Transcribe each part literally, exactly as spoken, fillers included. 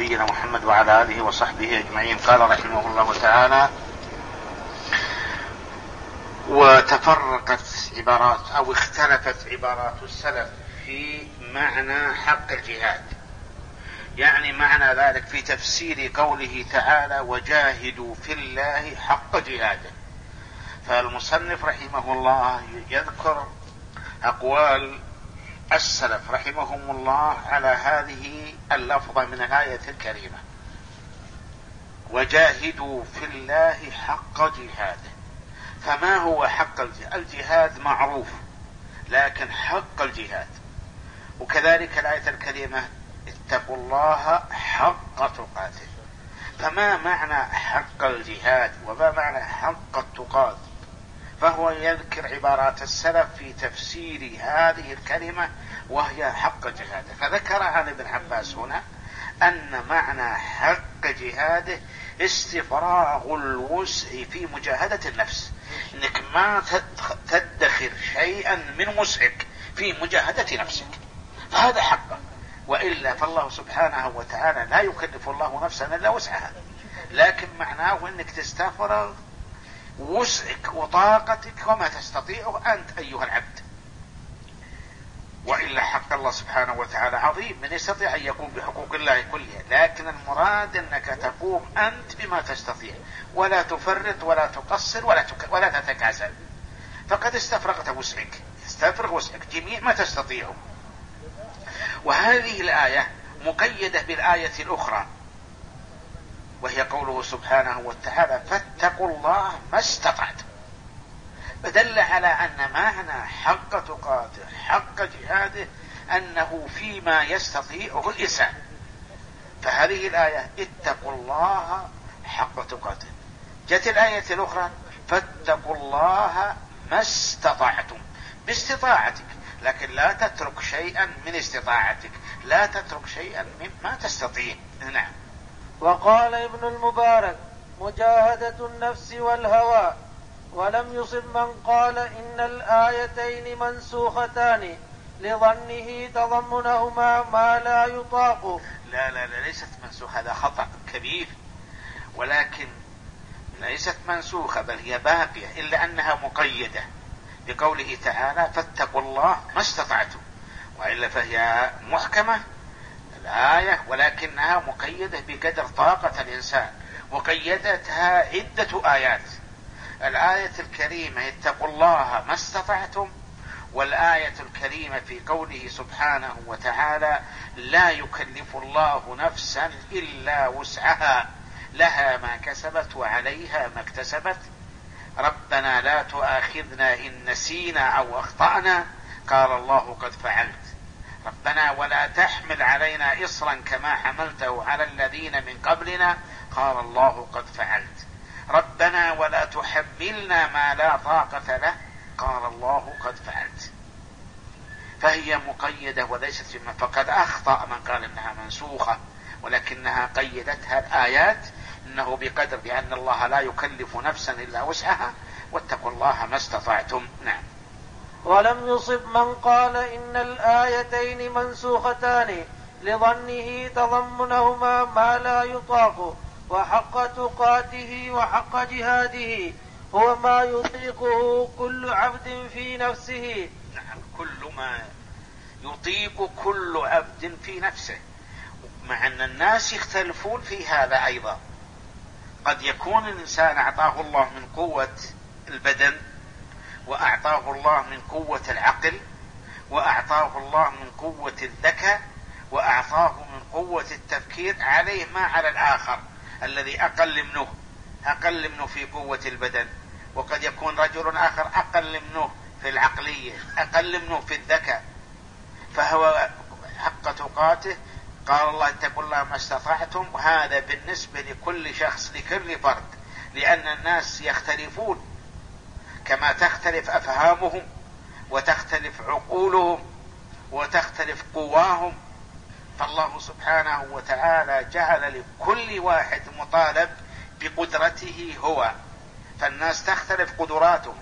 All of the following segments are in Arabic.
نبينا محمد وعلى آله وصحبه أجمعين. قال رحمه الله تعالى: وتفرقت عبارات أو اختلفت عبارات السلف في معنى حق الجهاد، يعني معنى ذلك في تفسير قوله تعالى: وجاهدوا في الله حق جهاده. فالمصنف رحمه الله يذكر أقوال السلف رحمهم الله على هذه اللفظة من الآية الكريمة: وجاهدوا في الله حق جهاده. فما هو حق الجهاد؟ الجهاد معروف، لكن حق الجهاد. وكذلك الآية الكريمة: اتقوا الله حق تقاته. فما معنى حق الجهاد وما معنى حق التقاة؟ فهو يذكر عبارات السلف في تفسير هذه الكلمة وهي حق جهاده. فذكر عن ابن عباس هنا أن معنى حق جهاده استفراغ الوسع في مجاهدة النفس، انك ما تدخر شيئا من وسعك في مجاهدة نفسك، فهذا حقه. وإلا فالله سبحانه وتعالى لا يكلف الله نفسا إلا وسعها، لكن معناه انك تستفرغ وسعك وطاقتك وما تستطيعه أنت أيها العبد. وإلا حق الله سبحانه وتعالى عظيم، من يستطيع أن يقوم بحقوق الله كلها، لكن المراد أنك تقوم أنت بما تستطيع، ولا تفرط ولا تقصر ولا, تك... ولا تتكاسل. فقد استفرغت وسعك، استفرغ وسعك جميع ما تستطيعه. وهذه الآية مقيدة بالآية الأخرى وهي قوله سبحانه وتعالى: فاتقوا الله ما استطعتم. فدل على أن معنى حق تقاته حق جهاده أنه فيما يستطيعه الإنسان. فهذه الآية اتقوا الله حق تقاته. جاءت الآية الأخرى: فاتقوا الله ما استطعتم، باستطاعتك، لكن لا تترك شيئا من استطاعتك، لا تترك شيئا مما تستطيع. نعم. وقال ابن المبارك: مجاهدة النفس والهوى. ولم يصب من قال إن الآيتين منسوختان لظنه تضمنهما ما لا يطاق. لا لا لا ليست منسوخة، هذا خطأ كبير، ولكن ليست منسوخة بل هي باقية، إلا أنها مقيدة بقوله تعالى: فاتقوا الله ما استطعتم. وإلا فهي محكمة الآية، ولكنها مقيدة بقدر طاقة الإنسان، وقيدتها عدة آيات. الآية الكريمة اتقوا الله ما استطعتم، والآية الكريمة في قوله سبحانه وتعالى: لا يكلف الله نفسا إلا وسعها لها ما كسبت وعليها ما اكتسبت، ربنا لا تؤاخذنا إن نسينا أو أخطأنا، قال الله قد فعلت، ربنا ولا تحمل علينا إصرا كما حملته على الذين من قبلنا، قال الله قد فعلت، ربنا ولا تحملنا ما لا طاقة له، قال الله قد فعلت. فهي مقيدة وليست فيما، فقد أخطأ من قال إنها منسوخة، ولكنها قيدتها الآيات إنه بقدر بأن الله لا يكلف نفسا إلا وسعها، واتقوا الله ما استطعتم. نعم. ولم يصب من قال إن الآيتين منسوختان لظنه تضمنهما ما لا يطاق، وحق تقاته وحق جهاده هو ما يطيقه كل عبد في نفسه. نعم، كل ما يطيق كل عبد في نفسه، مع أن الناس يختلفون في هذا أيضا. قد يكون الإنسان أعطاه الله من قوة البدن، وأعطاه الله من قوة العقل، وأعطاه الله من قوة الذكاء، وأعطاه من قوة التفكير عليه ما على الآخر الذي أقل منه أقل منه في قوة البدن. وقد يكون رجل آخر أقل منه في العقلية، أقل منه في الذكاء. فهو حق تقاته، قال الله: اتقوا الله ما استطعتم، وهذا بالنسبة لكل شخص لكل فرد، لأن الناس يختلفون كما تختلف أفهامهم وتختلف عقولهم وتختلف قواهم. فالله سبحانه وتعالى جعل لكل واحد مطالب بقدرته هو، فالناس تختلف قدراتهم،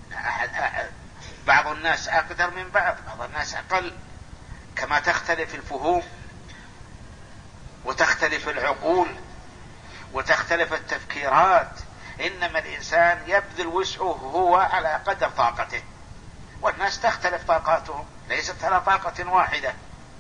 بعض الناس أقدر من بعض، بعض الناس أقل، كما تختلف الفهوم وتختلف العقول وتختلف التفكيرات، إنما الإنسان يبذل وسعه هو على قدر طاقته، والناس تختلف طاقاتهم، ليست على طاقة واحدة،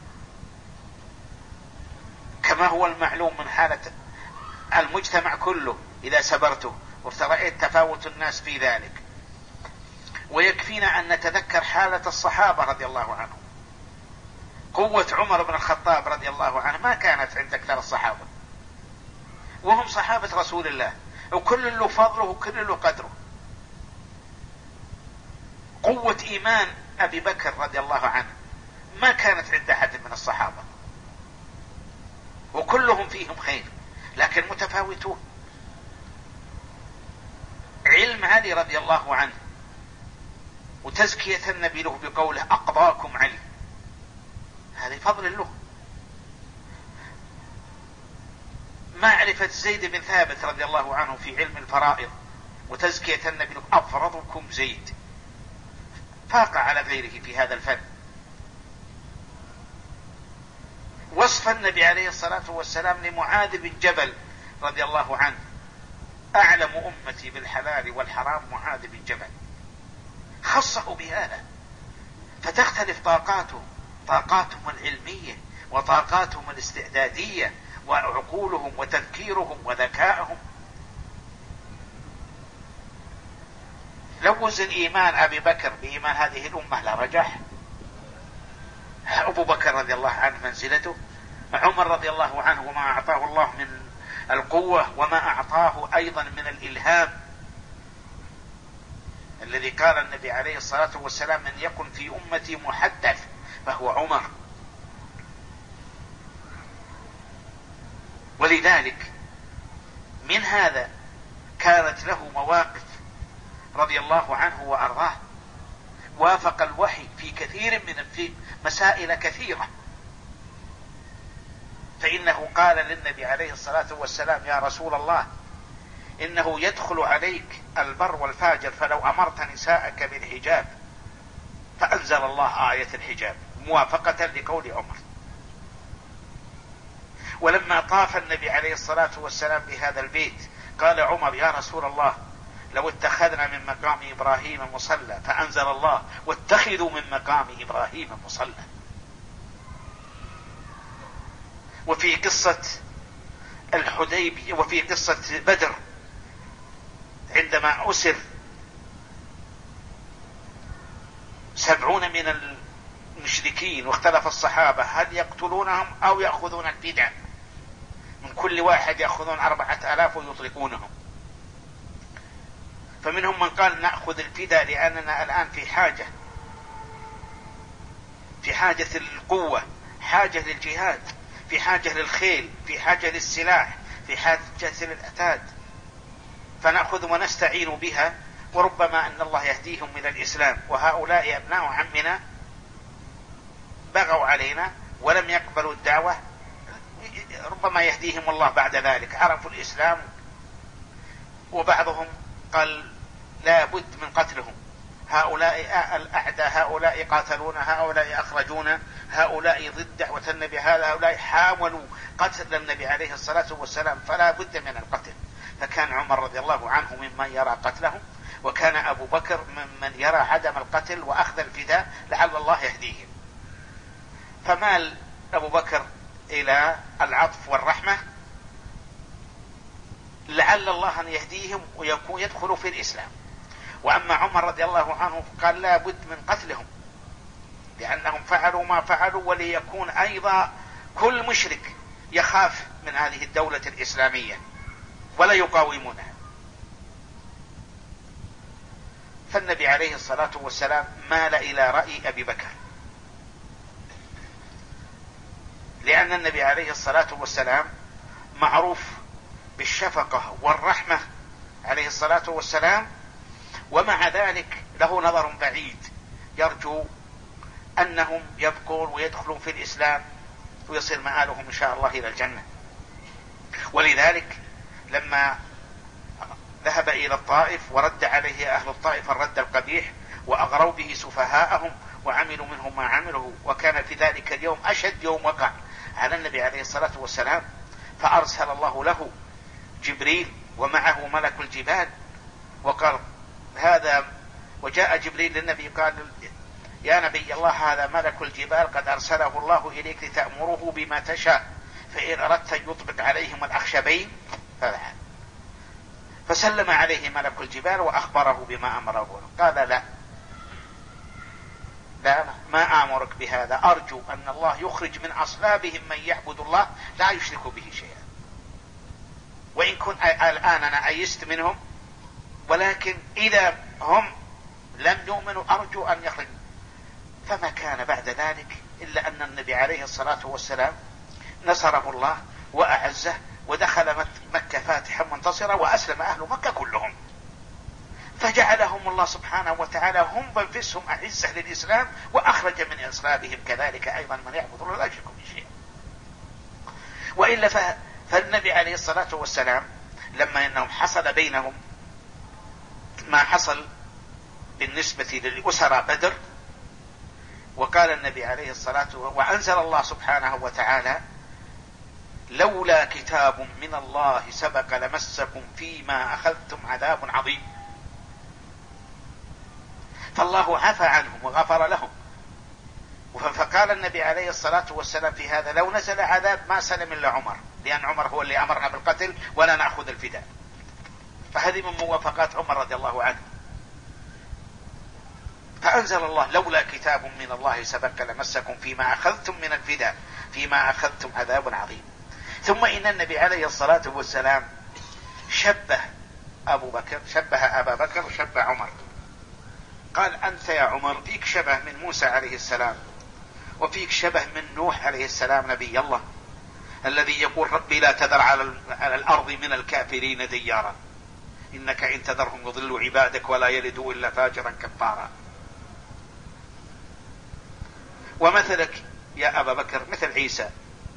كما هو المعلوم من حالة المجتمع كله إذا سبرته ورأيت تفاوت الناس في ذلك. ويكفينا أن نتذكر حالة الصحابة رضي الله عنهم. قوة عمر بن الخطاب رضي الله عنه ما كانت عند أكثر الصحابة، وهم صحابة رسول الله، وكل له فضله وكل له قدره. قوة إيمان أبي بكر رضي الله عنه ما كانت عند أحد من الصحابة، وكلهم فيهم خير لكن متفاوتون. علم علي رضي الله عنه وتزكية النبي له بقوله أقضاكم علي، هذا فضل له. معرفة زيد بن ثابت رضي الله عنه في علم الفرائض وتزكية النبي له أفرضكم زيد، فاق على غيره في هذا الفن. وصف النبي عليه الصلاة والسلام لمعاذ بن جبل رضي الله عنه، أعلم أمتي بالحلال والحرام معاذ بن جبل، خصه بهذا. فتختلف طاقاتهم، طاقاتهم العلمية وطاقاتهم الاستعدادية وعقولهم وتفكيرهم وذكائهم. لو وزن إيمان أبي بكر بإيمان هذه الأمة لرجح. أبو بكر رضي الله عنه منزلته، عمر رضي الله عنه وما أعطاه الله من القوة وما أعطاه أيضا من الإلهام، الذي قال النبي عليه الصلاة والسلام من يكن في أمتي محدث فهو عمر. ولذلك من هذا كانت له مواقف رضي الله عنه وأرضاه، وافق الوحي في كثير من في مسائل كثيرة. فإنه قال للنبي عليه الصلاة والسلام يا رسول الله إنه يدخل عليك البر والفاجر فلو أمرت نساءك بالحجاب، فأنزل الله آية الحجاب موافقة لقول عمر. ولما طاف النبي عليه الصلاة والسلام بهذا البيت قال عمر يا رسول الله لو اتخذنا من مقام إبراهيم مصلى، فأنزل الله واتخذوا من مقام إبراهيم مصلى. وفي قصة الحديبية وفي قصة بدر عندما أسر سبعون من المشركين واختلف الصحابة هل يقتلونهم أو يأخذون الفداء، من كل واحد يأخذون أربعة آلاف ويطلقونهم. فمنهم من قال نأخذ الفداء لأننا الآن في حاجة، في حاجة للقوة، حاجة للجهاد، في حاجة للخيل، في حاجة للسلاح، في حاجة للأتاد، فنأخذ ونستعين بها، وربما أن الله يهديهم إلى الإسلام، وهؤلاء أبناء عمنا بغوا علينا ولم يقبلوا الدعوة، ربما يهديهم الله بعد ذلك، عرفوا الإسلام. وبعضهم قال لا بد من قتلهم، هؤلاء الأعداء، هؤلاء قاتلون، هؤلاء أخرجون، هؤلاء ضد دعوة النبي، هؤلاء حاولوا قتل النبي عليه الصلاة والسلام، فلا بد من القتل. فكان عمر رضي الله عنه ممن يرى قتلهم، وكان أبو بكر ممن يرى عدم القتل وأخذ الفداء لعل الله يهديهم. فمال أبو بكر إلى العطف والرحمة لعل الله أن يهديهم ويكون يدخلوا في الإسلام. وأما عمر رضي الله عنه قال لا بد من قتلهم لأنهم فعلوا ما فعلوا، وليكون أيضا كل مشرك يخاف من هذه الدولة الإسلامية ولا يقاومونها. فالنبي عليه الصلاة والسلام مال إلى رأي أبي بكر، لأن النبي عليه الصلاة والسلام معروف بالشفقة والرحمة عليه الصلاة والسلام، ومع ذلك له نظر بعيد، يرجو أنهم يبقون ويدخلون في الإسلام ويصل مآلهم إن شاء الله إلى الجنة. ولذلك لما ذهب إلى الطائف ورد عليه أهل الطائف الرد القبيح وأغروا به سفهاءهم وعملوا منهم ما عملوا، وكان في ذلك اليوم أشد يوم وقع على النبي عليه الصلاة والسلام فأرسل الله له جبريل ومعه ملك الجبال وقال هذا، وجاء جبريل للنبي قال يا نبي الله هذا ملك الجبال قد أرسله الله إليك لتأمره بما تشاء، فإن أردت أن يطبق عليهم الأخشبين ففعل. فسلم عليه ملك الجبال وأخبره بما أمره. قال لا لا لا ما آمرك بهذا، أرجو أن الله يخرج من أصلابهم من يعبد الله لا يشرك به شيئا، وإن كنت الآن أنا أيست منهم، ولكن إذا هم لم يؤمنوا أرجو أن يخرج. فما كان بعد ذلك إلا أن النبي عليه الصلاة والسلام نصره الله وأعزه، ودخل مكة فاتحا منتصرا، وأسلم أهل مكة كلهم، فجعلهم الله سبحانه وتعالى هم بنفسهم أعزة للإسلام، وأخرج من أصلابهم كذلك أيضا من يعبد الله لا يشرك به شيئا. وإلا فالنبي عليه الصلاة والسلام لما إنهم حصل بينهم ما حصل بالنسبة للأسرى بدر، وقال النبي عليه الصلاة والسلام وأنزل الله سبحانه وتعالى لولا كتاب من الله سبق لمسكم فيما أخذتم عذاب عظيم. فالله عفى عنهم وغفر لهم. فقال النبي عليه الصلاة والسلام في هذا لو نزل عذاب ما سلم إلا عمر، لأن عمر هو اللي أمرنا بالقتل ولا نأخذ الفداء. فهذه من موافقات عمر رضي الله عنه. فأنزل الله لولا كتاب من الله سبق لمسكم فيما أخذتم من الفداء فيما أخذتم عذاب عظيم. ثم إن النبي عليه الصلاة والسلام شبه أبو بكر شبه أبا بكر وشبه عمر، قال أنت يا عمر فيك شبه من موسى عليه السلام، وفيك شبه من نوح عليه السلام نبي الله الذي يقول ربي لا تذر على الأرض من الكافرين ديارا إنك إن تذرهم يضلوا عبادك ولا يلدوا إلا فاجرا كفارا. ومثلك يا أبا بكر مثل عيسى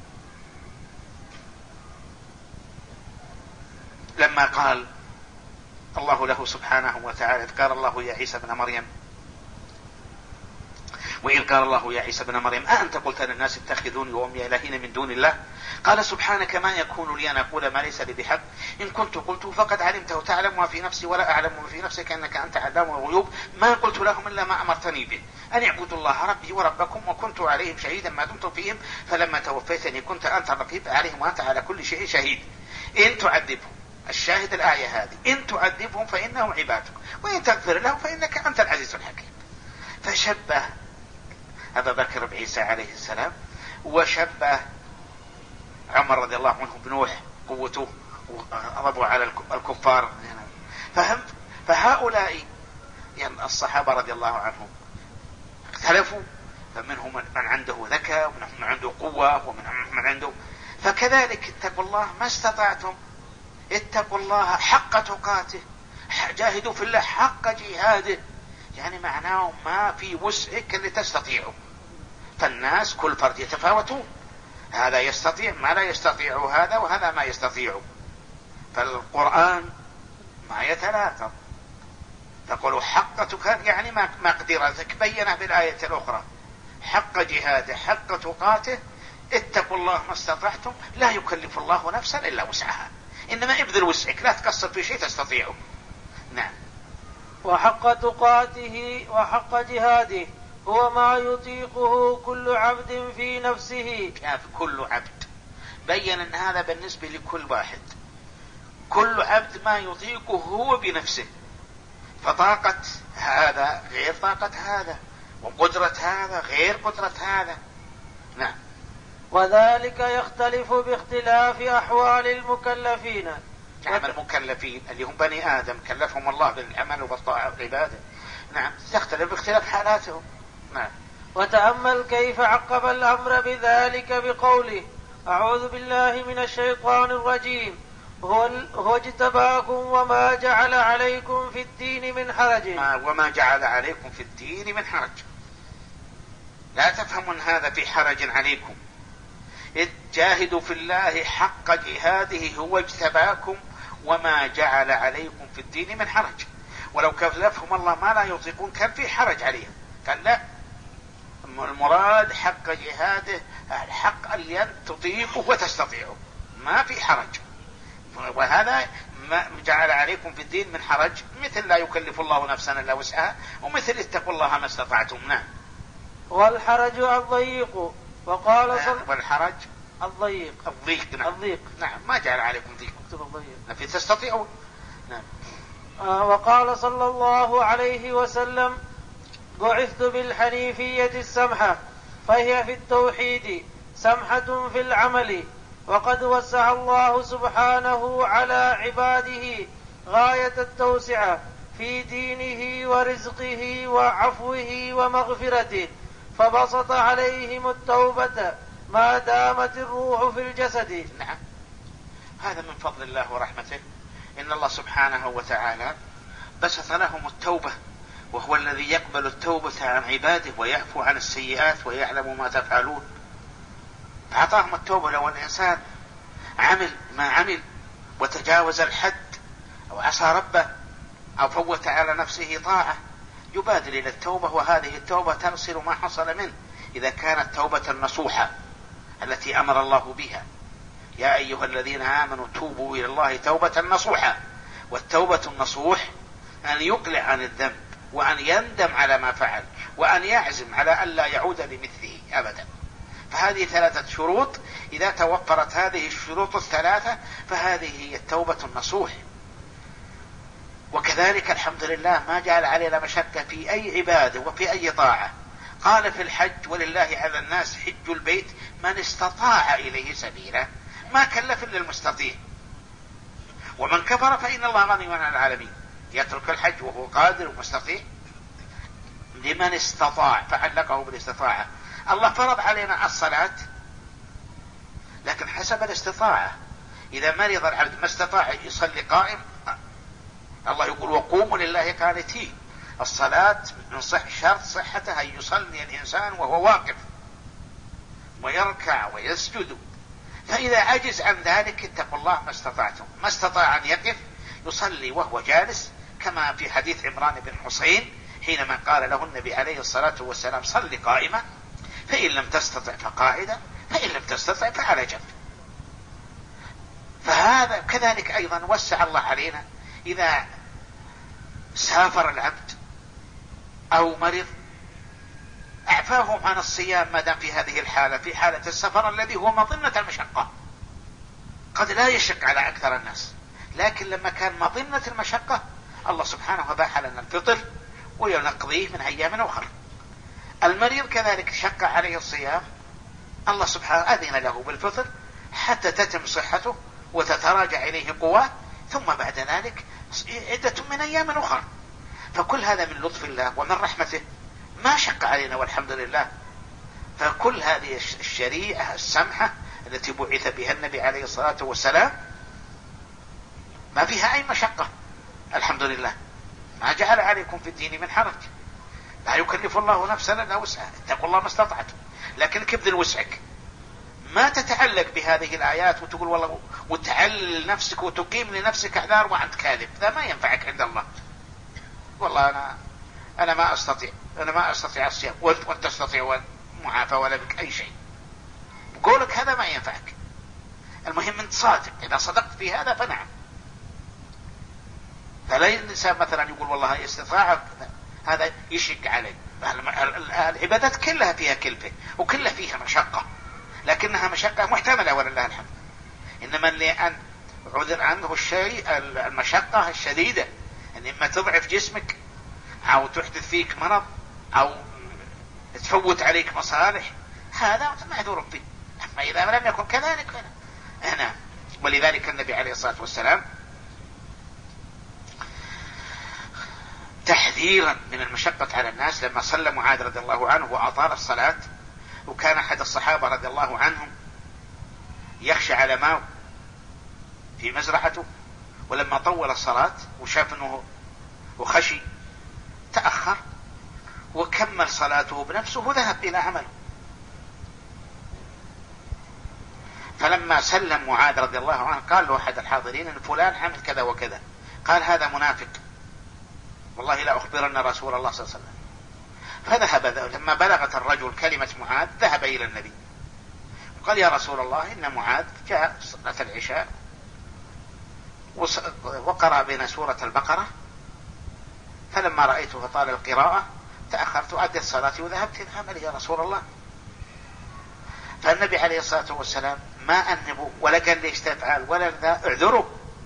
لما قال الله له سبحانه وتعالى قال الله يا عيسى ابن مريم وإذ قال الله يا عيسى ابن مريم أأنت قلت للناس اتخذوني وأمي إلهين من دون الله قال سبحانك ما يكون لي أن أقول ما ليس لي بحق إن كنت قلته فقد علمته وتعلم ما في نفسي ولا أعلم ما في نفسك إنك أنت علام الغيوب ما قلت لهم إلا ما أمرتني به أن اعبدوا الله ربي وربكم وكنت عليهم شهيدا ما دمت فيهم فلما توفيتني كنت أنت الرقيب عليهم وأنت على كل شيء شهيد إن تعذبهم. الشاهد الآية هذه إن تعذبهم فإنهم عبادك وإن تغفر لهم فإنك أنت العزيز الحكيم. فشبه أبا بكر بعيسى عليه السلام، وشبه عمر رضي الله عنه بنوح قوته وغضبه على الكفار. فهم فهؤلاء يعني الصحابة رضي الله عنهم اختلفوا، فمنهم من عنده ذكاء ومنهم من عنده قوة ومنهم من عنده. فكذلك اتقوا الله ما استطعتم، اتقوا الله حق تقاته، جاهدوا في الله حق جهاده، يعني معناه ما في وسعك اللي تستطيعه. فالناس كل فرد يتفاوتون، هذا يستطيع ما لا يستطيع هذا وهذا ما يستطيع. فالقرآن ما يتناقض. تقولوا حق تقاته يعني ما قدرتك بينه بالآية الأخرى حق جهاده حق تقاته. اتقوا الله ما استطعتم لا يكلف الله نفسا إلا وسعها، إنما ابذل وسعك لا تقصر في شيء تستطيعه. نعم. وحق تقاته وحق جهاده هو ما يطيقه كل عبد في نفسه. شاف كل عبد بين أن هذا بالنسبة لكل واحد، كل عبد ما يطيقه هو بنفسه. فطاقة هذا غير طاقة هذا، وقدرة هذا غير قدرة هذا. نعم. وذلك يختلف باختلاف أحوال المكلفين. نعم المكلفين اللي هم بني آدم كلفهم الله بالعمل والطاعة والعبادة. نعم تختلف باختلاف حالاتهم. نعم. وتأمل كيف عقب الأمر بذلك بقوله أعوذ بالله من الشيطان الرجيم هو اجتباكم وما جعل عليكم في الدين من حرج. وما جعل عليكم في الدين من حرج، لا تفهمون هذا في حرج عليكم. جاهدوا في الله حق جهاده هو اجتباكم وما جعل عليكم في الدين من حرج. ولو كلفهم الله ما لا يطيقون كان في حرج عليهم، قال لا المراد حق جهاده الحق اللي تطيقه وتستطيعه. ما في حرج. وهذا ما جعل عليكم في الدين من حرج، مثل لا يكلف الله نفسا إلا وسعها، ومثل اتقوا الله ما استطعتم. نعم. والحرج الضيق. وقال صل... والحرج الضيق الضيق. نعم. الضيق. نعم، ما جعل عليكم ضيق، في تستطيعون. نعم. آه وقال صلى الله عليه وسلم: بعثت بالحنيفية السمحة، فهي في التوحيد سمحة في العمل. وقد وسع الله سبحانه على عباده غاية التوسعة في دينه ورزقه وعفوه ومغفرته، فبسط عليهم التوبة ما دامت الروح في الجسد. نعم، هذا من فضل الله ورحمته، إن الله سبحانه وتعالى بسط لهم التوبة، وهو الذي يقبل التوبة عن عباده ويعفو عن السيئات ويعلم ما تفعلون. أعطاهم التوبة. لو الإنسان عمل ما عمل وتجاوز الحد أو عصى ربه أو فوت على نفسه طاعة، يبادر إلى التوبة، وهذه التوبة تغسل ما حصل منه إذا كانت توبة نصوحة التي أمر الله بها: يا أيها الذين آمنوا توبوا إلى الله توبة نصوحة. والتوبة النصوح أن يقلع عن الذنب، وأن يندم على ما فعل، وأن يعزم على ألا يعود لمثله أبدا. فهذه ثلاثة شروط، إذا توفرت هذه الشروط الثلاثة فهذه هي التوبة النصوح. وكذلك الحمد لله ما جعل علينا مشقة في أي عبادة وفي أي طاعة. قال في الحج: ولله على الناس حج البيت من استطاع إليه سبيلا. ما كلف إلا المستطيع. ومن كفر فإن الله غني عن العالمين. يترك الحج وهو قادر ومستطيع؟ لمن استطاع، فعلقه بالاستطاعة. الله فرض علينا الصلاة لكن حسب الاستطاعة. إذا مرض العبد ما استطاع يصلي قائم، الله يقول: وقوموا لله قانتين. الصلاة من صح شرط صحتها أن يصلي الإنسان وهو واقف ويركع ويسجد. فإذا عجز عن ذلك اتقوا الله ما استطعتم. ما استطاع أن يقف يصلي وهو جالس، كما في حديث عمران بن حسين حينما قال له النبي عليه الصلاة والسلام: صل قائما، فإن لم تستطع فقاعدا، فإن لم تستطع فعلى جنب. فهذا كذلك أيضا وسع الله علينا. إذا سافر العبد أو مرض أعفاه عن الصيام ما دام في هذه الحالة، في حالة السفر الذي هو مظنة المشقة، قد لا يشق على أكثر الناس، لكن لما كان مظنة المشقة الله سبحانه أباح لنا الفطر وينقضيه من أيام أخرى. المريض كذلك شق عليه الصيام، الله سبحانه أذن له بالفطر حتى تتم صحته وتتراجع إليه قواه، ثم بعد ذلك عدة من أيام أخرى. فكل هذا من لطف الله ومن رحمته، ما شق علينا والحمد لله. فكل هذه الشريعة السمحة التي بعث بها النبي عليه الصلاة والسلام ما فيها أي مشقة الحمد لله. ما جعل عليكم في الدين من حرج، لا يكلف الله نفسا إلا وسعها، اتقوا الله ما استطعتم. لكن كبذل وسعك، ما تتعلق بهذه الآيات وتقول والله وتعلل نفسك وتقيم لنفسك أعذار وأنت كاذب. ذا ما ينفعك عند الله. والله أنا أنا ما أستطيع أنا ما أستطيع الصيام وأنت تستطيع المعافى ولا بك أي شيء. بقولك هذا ما ينفعك. المهم أنت صادق، إذا صدقت في هذا فنعم. فلا الإنسان مثلا يقول والله استطاع، هذا يشق عليه. العبادات كلها فيها كلفة وكلها فيها مشقة، لكنها مشقة محتملة ولله الحمد. إنما اللي أن عذر عنه الشيء المشقة الشديدة، أن إما تضعف جسمك أو تحدث فيك مرض أو تفوت عليك مصالح، هذا معذور فيه. أما إذا لم يكن كذلك فأنا. ولذلك النبي عليه الصلاة والسلام تحذيرا من المشقة على الناس لما صلى معاذ رضي الله عنه وأطال الصلاة، وكان أحد الصحابة رضي الله عنهم يخشى على ماء في مزرعته، ولما طول الصلاة وشاف أنه وخشي تأخر وكمل صلاته بنفسه وذهب إلى عمله. فلما سلم معاذ رضي الله عنه قال له أحد الحاضرين أن فلان عمل كذا وكذا، قال هذا منافق، والله لا أخبرن رسول الله صلى الله عليه وسلم. فذهب. لما بلغت الرجل كلمة معاذ ذهب إلى النبي قال يا رسول الله إن معاذ جاء صلاة العشاء وقرأ بين سورة البقرة، فلما رأيته طال القراءة تأخرت أدت صلاتي وذهبت إلى عملي يا رسول الله. فالنبي عليه الصلاة والسلام ما أنبوا ولا قال ليش تفعل ولا ذا، اعذروا.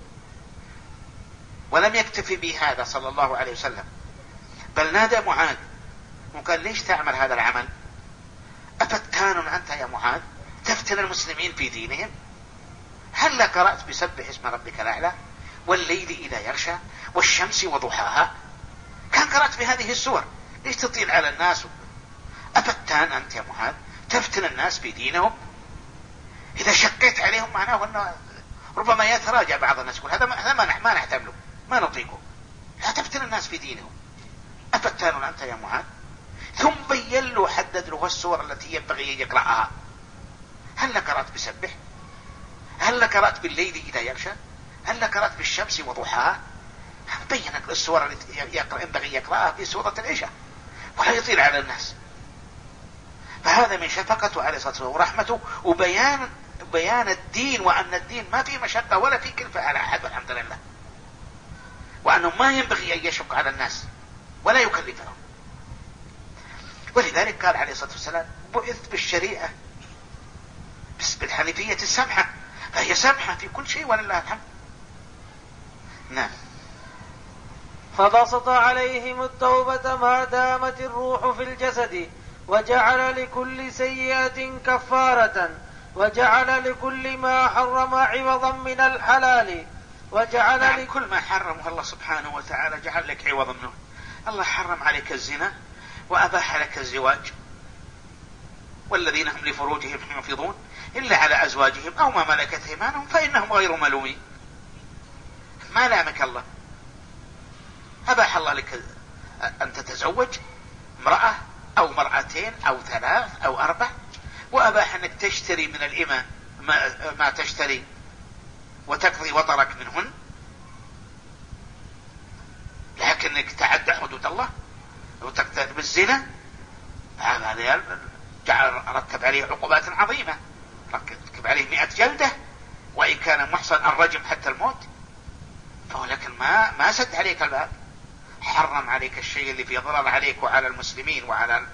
ولم يكتفي بهذا صلى الله عليه وسلم، بل نادى معاذ وقال ليش تعمل هذا العمل؟ أفتان أنت يا معاذ تفتن المسلمين في دينهم؟ هل قرأت بسبح اسم ربك الأعلى والليل إذا يغشى والشمس وضحاها؟ كان قرأت بهذه السور، ليش تطيل على الناس؟ أفتان أنت يا معاذ تفتن الناس في دينهم؟ إذا شقيت عليهم معناه أنه ربما يتراجع بعض الناس يقول هذا ما, ما نحتمله ما نطيقه، لا تفتن الناس في دينهم. أفتان أنت يا معاذ؟ ثم بين له حدد له السور التي ينبغي يقرأها. هل قرأت بسبح؟ هل قرأت بالليل إذا يغشى؟ هل قرأت بالشمس وضحاها؟ بين السور التي ينبغي يقرأها في سورة العشاء ولا يطيل على الناس. فهذا من شفقته عليه الصلاة والسلام ورحمته وبيان بيان الدين، وأن الدين ما في مشقة ولا في كلفة على أحد والحمد لله، وأنه ما ينبغي أن يشق على الناس ولا يكلفهم. ولذلك قال عليه الصلاة والسلام بعثت بالشريعة بالحنيفية السمحة، فهي سمحة في كل شيء ولله الحمد. نعم. فبسط عليهم التوبة ما دامت الروح في الجسد، وجعل لكل سيئة كفارة، وجعل لكل ما حرم عوضا من الحلال، وجعل نعم لك... كل ما حرمه الله سبحانه وتعالى جعل لك عوضا منه. الله حرم عليك الزنا وأباح لك الزواج، والذين هم لفروجهم حافظون إلا على أزواجهم أو ما ملكت أيمانهم فإنهم غير ملومين. ما لامك الله، أباح الله لك أن تتزوج امرأة أو مرأتين أو ثلاث أو أربع، وأباح أنك تشتري من الإماء ما, ما تشتري وتقضي وطرك منهن، لكنك تعدى حدود الله وتقترب بالزنا هذا جعل رتب عليه عقوبات عظيمة، رتب عليه مئة جلدة، وإن كان محصن الرجم حتى الموت. ولكن ما ما سد عليك الباب، حرم عليك الشيء اللي فيه ضرر عليك وعلى المسلمين وعلى،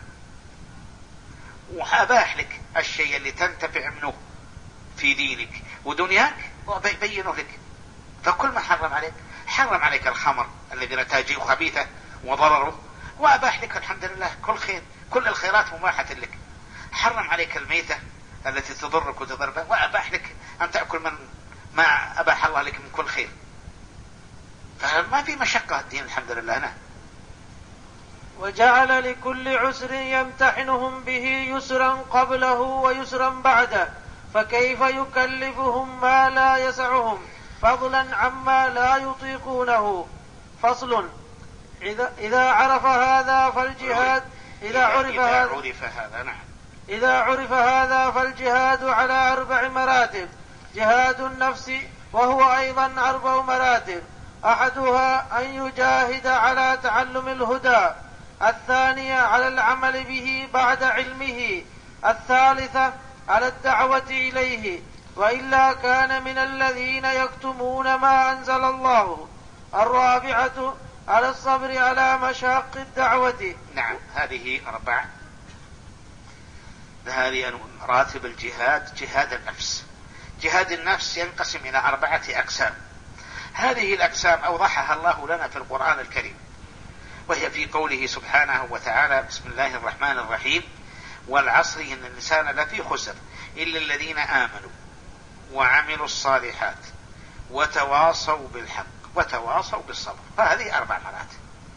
وأباح لك الشيء اللي تنتفع منه في دينك ودنياك وبينه لك. فكل ما حرم عليك، حرم عليك الخمر الذي نتاجه خبيثة وضرره، وأباح لك الحمد لله كل خير، كل الخيرات مباحة لك. حرم عليك الميتة التي تضرك وتضربك، وأباح لك أن تأكل من ما أباح الله لك من كل خير. فما في مشقة الدين الحمد لله. نعم. وجعل لكل عسر يمتحنهم به يسرا قبله ويسرا بعده، فكيف يكلفهم ما لا يسعهم فضلا عما لا يطيقونه. فصل. إذا, إذا عرف هذا فالجهاد إذا عرف إذا هذا عرف هذا نعم إذا عرف هذا فالجهاد على أربع مراتب. جهاد النفس وهو أيضا أربع مراتب، أحدها أن يجاهد على تعلم الهدى، الثانية على العمل به بعد علمه، الثالثة على الدعوة إليه وإلا كان من الذين يكتمون ما أنزل الله، الرابعة على الصبر على مشاق الدعوة. نعم. هذه أربعة، هذه مراتب الجهاد. جهاد النفس، جهاد النفس ينقسم إلى أربعة أقسام. هذه الأقسام أوضحها الله لنا في القرآن الكريم، وهي في قوله سبحانه وتعالى: بسم الله الرحمن الرحيم: والعصر إن الإنسان لفي خسر إلا الذين آمنوا وعملوا الصالحات وتواصوا بالحق وتواصوا بالصبر. فهذه أربع مراتب.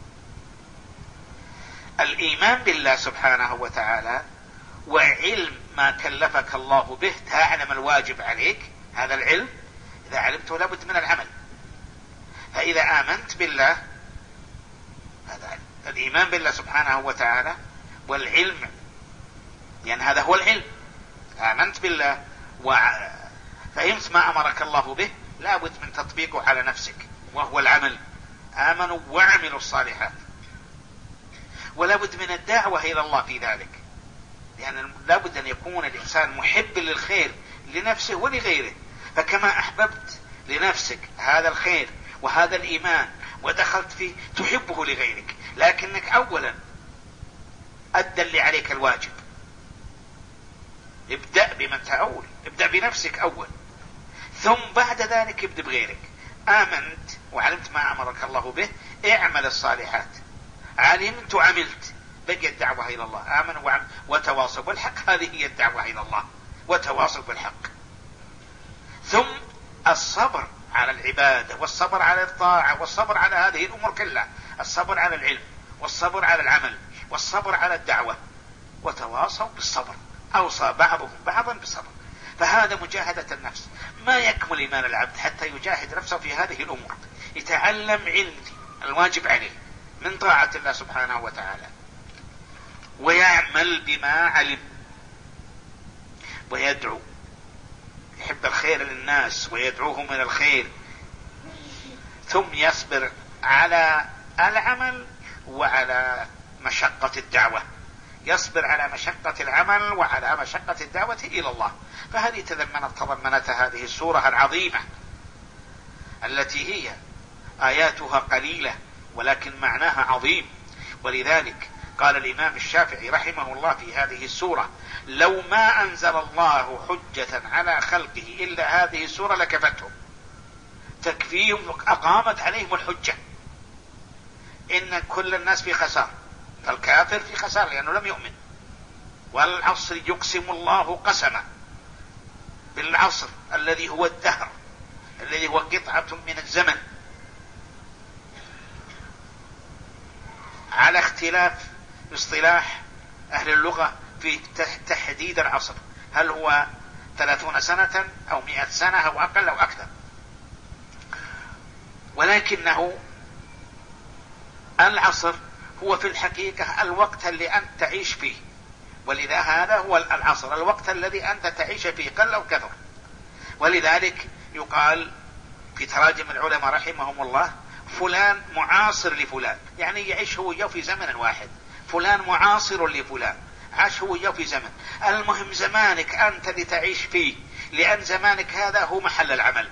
الإيمان بالله سبحانه وتعالى وعلم ما كلفك الله به، تعلم الواجب عليك، هذا العلم إذا علمته لابد من العمل. فإذا آمنت بالله، هذا الإيمان بالله سبحانه وتعالى والعلم، يعني هذا هو العلم. آمنت بالله وفهمت ما أمرك الله به، لابد من تطبيقه على نفسك، وهو العمل. آمنوا وعملوا الصالحات، ولابد من الدعوة إلى الله في ذلك. لأن لابد أن يكون الإنسان محب للخير لنفسه ولغيره. فكما أحببت لنفسك هذا الخير وهذا الإيمان ودخلت فيه تحبه لغيرك، لكنك أولا أدى اللي عليك الواجب. ابدأ بمن تعول، ابدأ بنفسك أول، ثم بعد ذلك ابدأ بغيرك. آمنت وعلمت ما أمرك الله به، اعمل الصالحات. علمت وعملت، بقي الدعوة إلى الله. آمنوا وعملوا وتواصوا بالحق، هذه هي الدعوة إلى الله، وتواصوا بالحق. ثم الصبر على العبادة، والصبر على الطاعة، والصبر على هذه الأمور كلها، الصبر على العلم، والصبر على العمل، والصبر على الدعوة، وتواصوا بالصبر. أوصى بعضهم بعضا بالصبر. فهذا مجاهدة النفس. ما يكمل إيمان العبد حتى يجاهد نفسه في هذه الأمور، يتعلم علم الواجب عليه من طاعة الله سبحانه وتعالى، ويعمل بما علم، ويدعو، يحب الخير للناس ويدعوهم إلى الخير، ثم يصبر على العمل وعلى مشقة الدعوة، يصبر على مشقة العمل وعلى مشقة الدعوة إلى الله. فهذه تضمنت تضمنتها هذه السورة العظيمة التي هي آياتها قليلة ولكن معناها عظيم. ولذلك قال الإمام الشافعي رحمه الله في هذه السورة: لو ما أنزل الله حجة على خلقه إلا هذه السورة لكفتهم، تكفيهم، أقامت عليهم الحجة. إن كل الناس في خسار، فالكافر في خسار لأنه لم يؤمن. والعصر يقسم الله قسما، بالعصر الذي هو الدهر، الذي هو قطعة من الزمن، على اختلاف اصطلاح أهل اللغة في تحديد العصر، هل هو ثلاثون سنة أو مئة سنة أو أقل أو أكثر، ولكنه العصر هو في الحقيقة الوقت اللي أنت تعيش فيه. ولذا هذا هو العصر، الوقت الذي أنت تعيش فيه قل أو كثر. ولذلك يقال في تراجم العلماء رحمهم الله: فلان معاصر لفلان، يعني يعيش هو وياه في زمن واحد. فلان معاصر لفلان، عاش هو وياه في زمن. المهم زمانك أنت اللي تعيش فيه، لأن زمانك هذا هو محل العمل،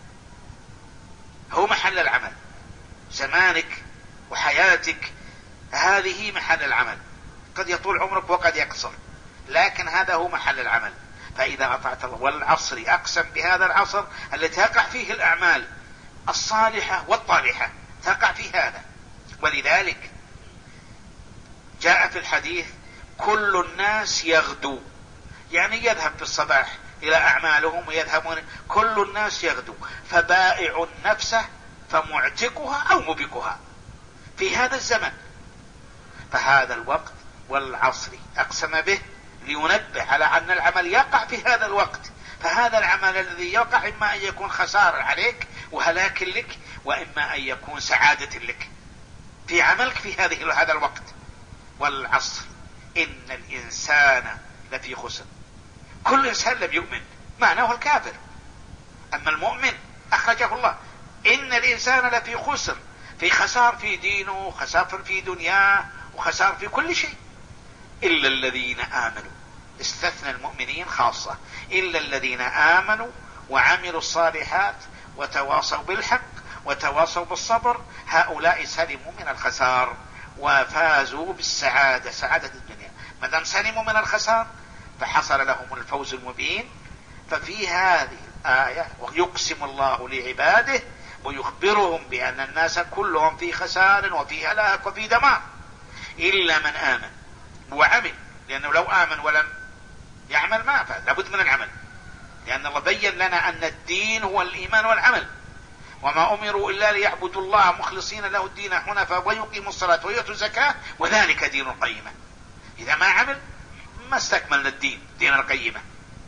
هو محل العمل. زمانك وحياتك هذه محل العمل، قد يطول عمرك وقد يقصر، لكن هذا هو محل العمل. فإذا أطعت الله، والعصر أقسم بهذا العصر الذي تقع فيه الأعمال الصالحة والطالحة، تقع في هذا. ولذلك جاء في الحديث: كل الناس يغدو، يعني يذهب في الصباح إلى أعمالهم ويذهبون. كل الناس يغدو، فبائع نفسه فمعتقها أو مبكها في هذا الزمن. فهذا الوقت والعصر أقسم به لينبه على أن العمل يقع في هذا الوقت. فهذا العمل الذي يقع إما أن يكون خسارة عليك وهلاك لك، وإما أن يكون سعادة لك في عملك في هذه هذا الوقت. والعصر إن الإنسان لفي خسر. كل إنسان لم يؤمن معناه الكافر، أما المؤمن أخرجه الله. إن الإنسان لفي خسر، في خسار في دينه، وخسار في دنياه، وخسار في كل شيء، إلا الذين آمنوا. استثنى المؤمنين خاصة، إلا الذين آمنوا وعملوا الصالحات وتواصوا بالحق وتواصوا بالصبر، هؤلاء سلموا من الخسار وفازوا بالسعادة، سعادة الدنيا. مدام سلموا من الخسار فحصل لهم الفوز المبين. ففي هذه الآية ويقسم الله لعباده ويخبرهم بأن الناس كلهم في خسار وفي هلاك وفي دمار إلا من آمن وعمل. لأنه لو آمن ولم يعمل ما فاز، لابد من العمل، لأن الله بين لنا أن الدين هو الإيمان والعمل. وما أمروا إلا ليعبدوا الله مخلصين له الدين حنفاء ويقيموا الصلاة ويؤتوا الزكاة وذلك دين القيمة. إذا ما عمل ما استكملنا الدين، دين القيمة.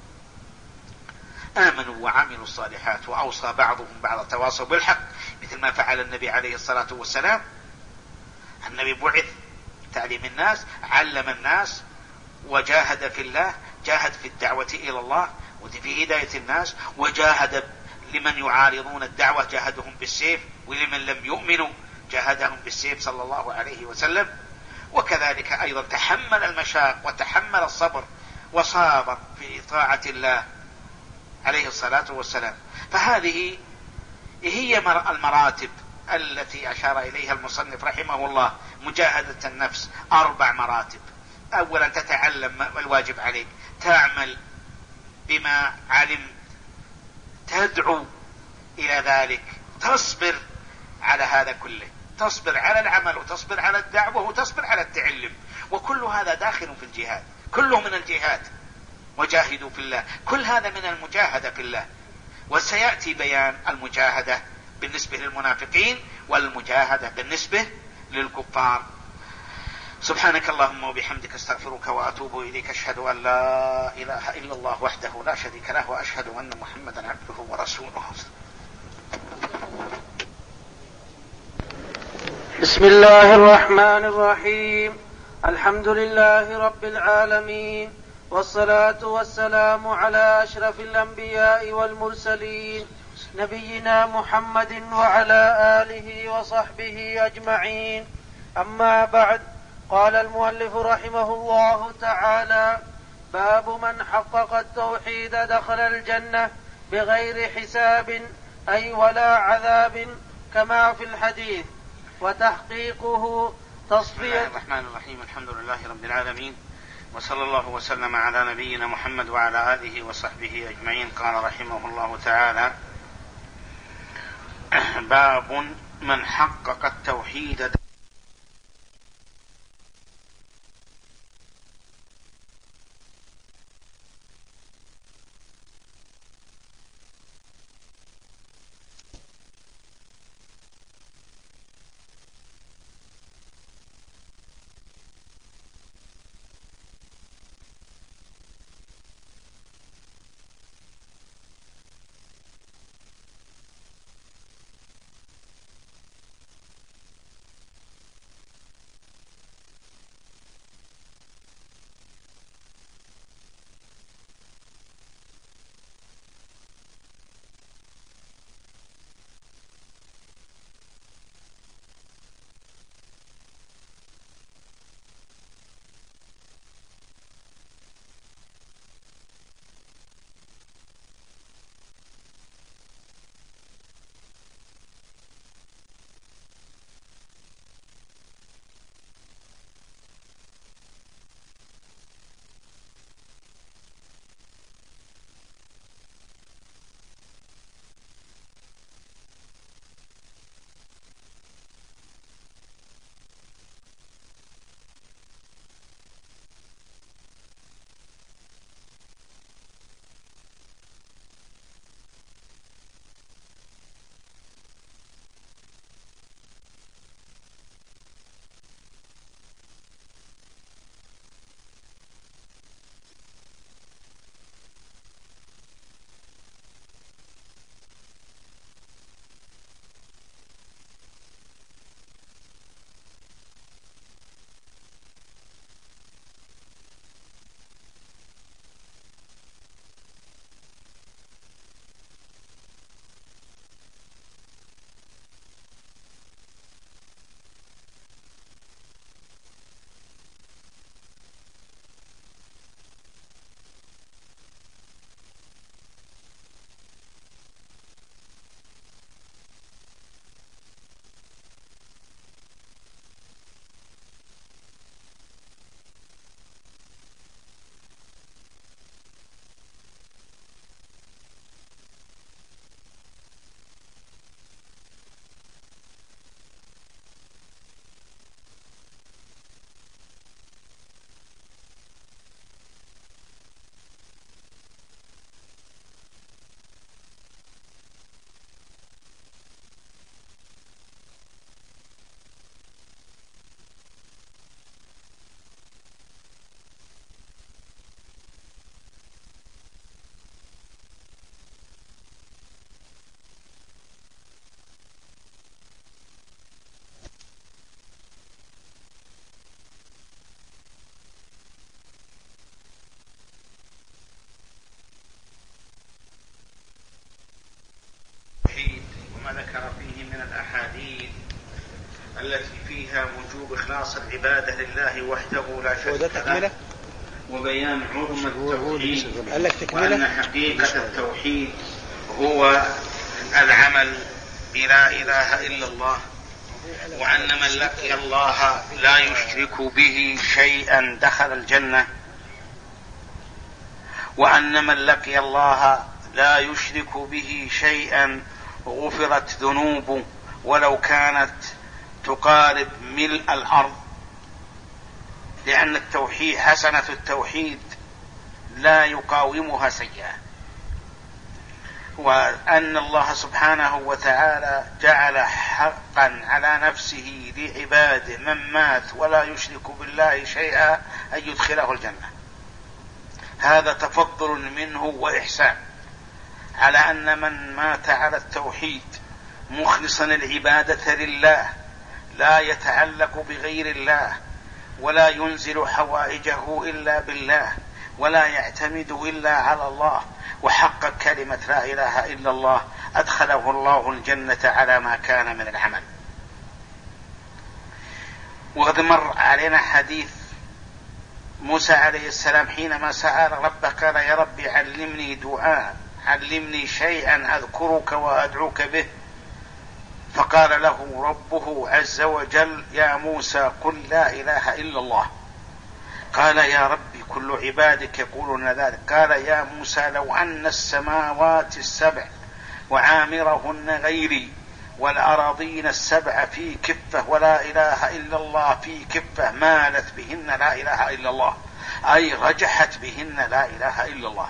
آمنوا وعملوا الصالحات وأوصى بعضهم بعضا، تواصوا بالحق، مثل ما فعل النبي عليه الصلاة والسلام. النبي بعث تعليم الناس، علم الناس، وجاهد في الله، جاهد في الدعوة إلى الله وفي هداية الناس، وجاهد لمن يعارضون الدعوة جاهدهم بالسيف، ولمن لم يؤمنوا جاهدهم بالسيف صلى الله عليه وسلم. وكذلك أيضا تحمل المشاق وتحمل الصبر وصابر في طاعة الله عليه الصلاة والسلام. فهذه هي المراتب التي أشار إليها المصنف رحمه الله. مجاهدة النفس أربع مراتب. أولا تتعلم الواجب عليك، تعمل بما علمت، تدعو إلى ذلك، تصبر على هذا كله، تصبر على العمل وتصبر على الدعوة وتصبر على التعلم، وكل هذا داخل في الجهاد، كله من الجهاد. وجاهدوا في الله، كل هذا من المجاهدة في الله. وسيأتي بيان المجاهدة بالنسبة للمنافقين والمجاهدة بالنسبة للكفار. سبحانك اللهم وبحمدك استغفرك وأتوب إليك. أشهد أن لا إله إلا الله وحده لا شريك له، وأشهد أن محمدا عبده ورسوله. بسم الله الرحمن الرحيم. الحمد لله رب العالمين، والصلاة والسلام على أشرف الأنبياء والمرسلين نبينا محمد وعلى آله وصحبه أجمعين. أما بعد، قال المؤلف رحمه الله تعالى: باب من حقق التوحيد دخل الجنة بغير حساب أي ولا عذاب كما في الحديث، وتحقيقه تصفية. بسم الله الرحمن الرحيم. الحمد لله رب العالمين، وصلى الله وسلم على نبينا محمد وعلى آله وصحبه أجمعين. قال رحمه الله تعالى: باب من حقق التوحيد التي فيها وجوب إخلاص العبادة لله وحده لا شريك له، وبيان عظم التوحيد، وأن حقيقة التوحيد هو العمل بلا إله إلا الله، وأن من لقي الله لا يشرك به شيئا دخل الجنة، وأن من لقي الله لا يشرك به شيئا غفرت ذنوبه ولو كانت تقارب ملء الأرض، لأن التوحيد حسنة التوحيد لا يقاومها سيئة. وأن الله سبحانه وتعالى جعل حقا على نفسه لعباده من مات ولا يشرك بالله شيئا أن يدخله الجنة. هذا تفضل منه وإحسان على أن من مات على التوحيد مخلصا العبادة لله لا يتعلق بغير الله ولا ينزل حوائجه إلا بالله ولا يعتمد إلا على الله، وحقق كلمة لا إله إلا الله، أدخله الله الجنة على ما كان من العمل. وقد مر علينا حديث موسى عليه السلام حينما سأل ربه قال يا رب علمني دعاء، علمني شيئا أذكرك وأدعوك به، فقال له ربه عز وجل يا موسى قل لا إله إلا الله. قال يا ربي كل عبادك يقولون ذلك. قال يا موسى لو أن السماوات السبع وعامرهن غيري والأراضين السبع في كفة ولا إله إلا الله في كفة مالت بهن لا إله إلا الله، أي رجحت بهن لا إله إلا الله.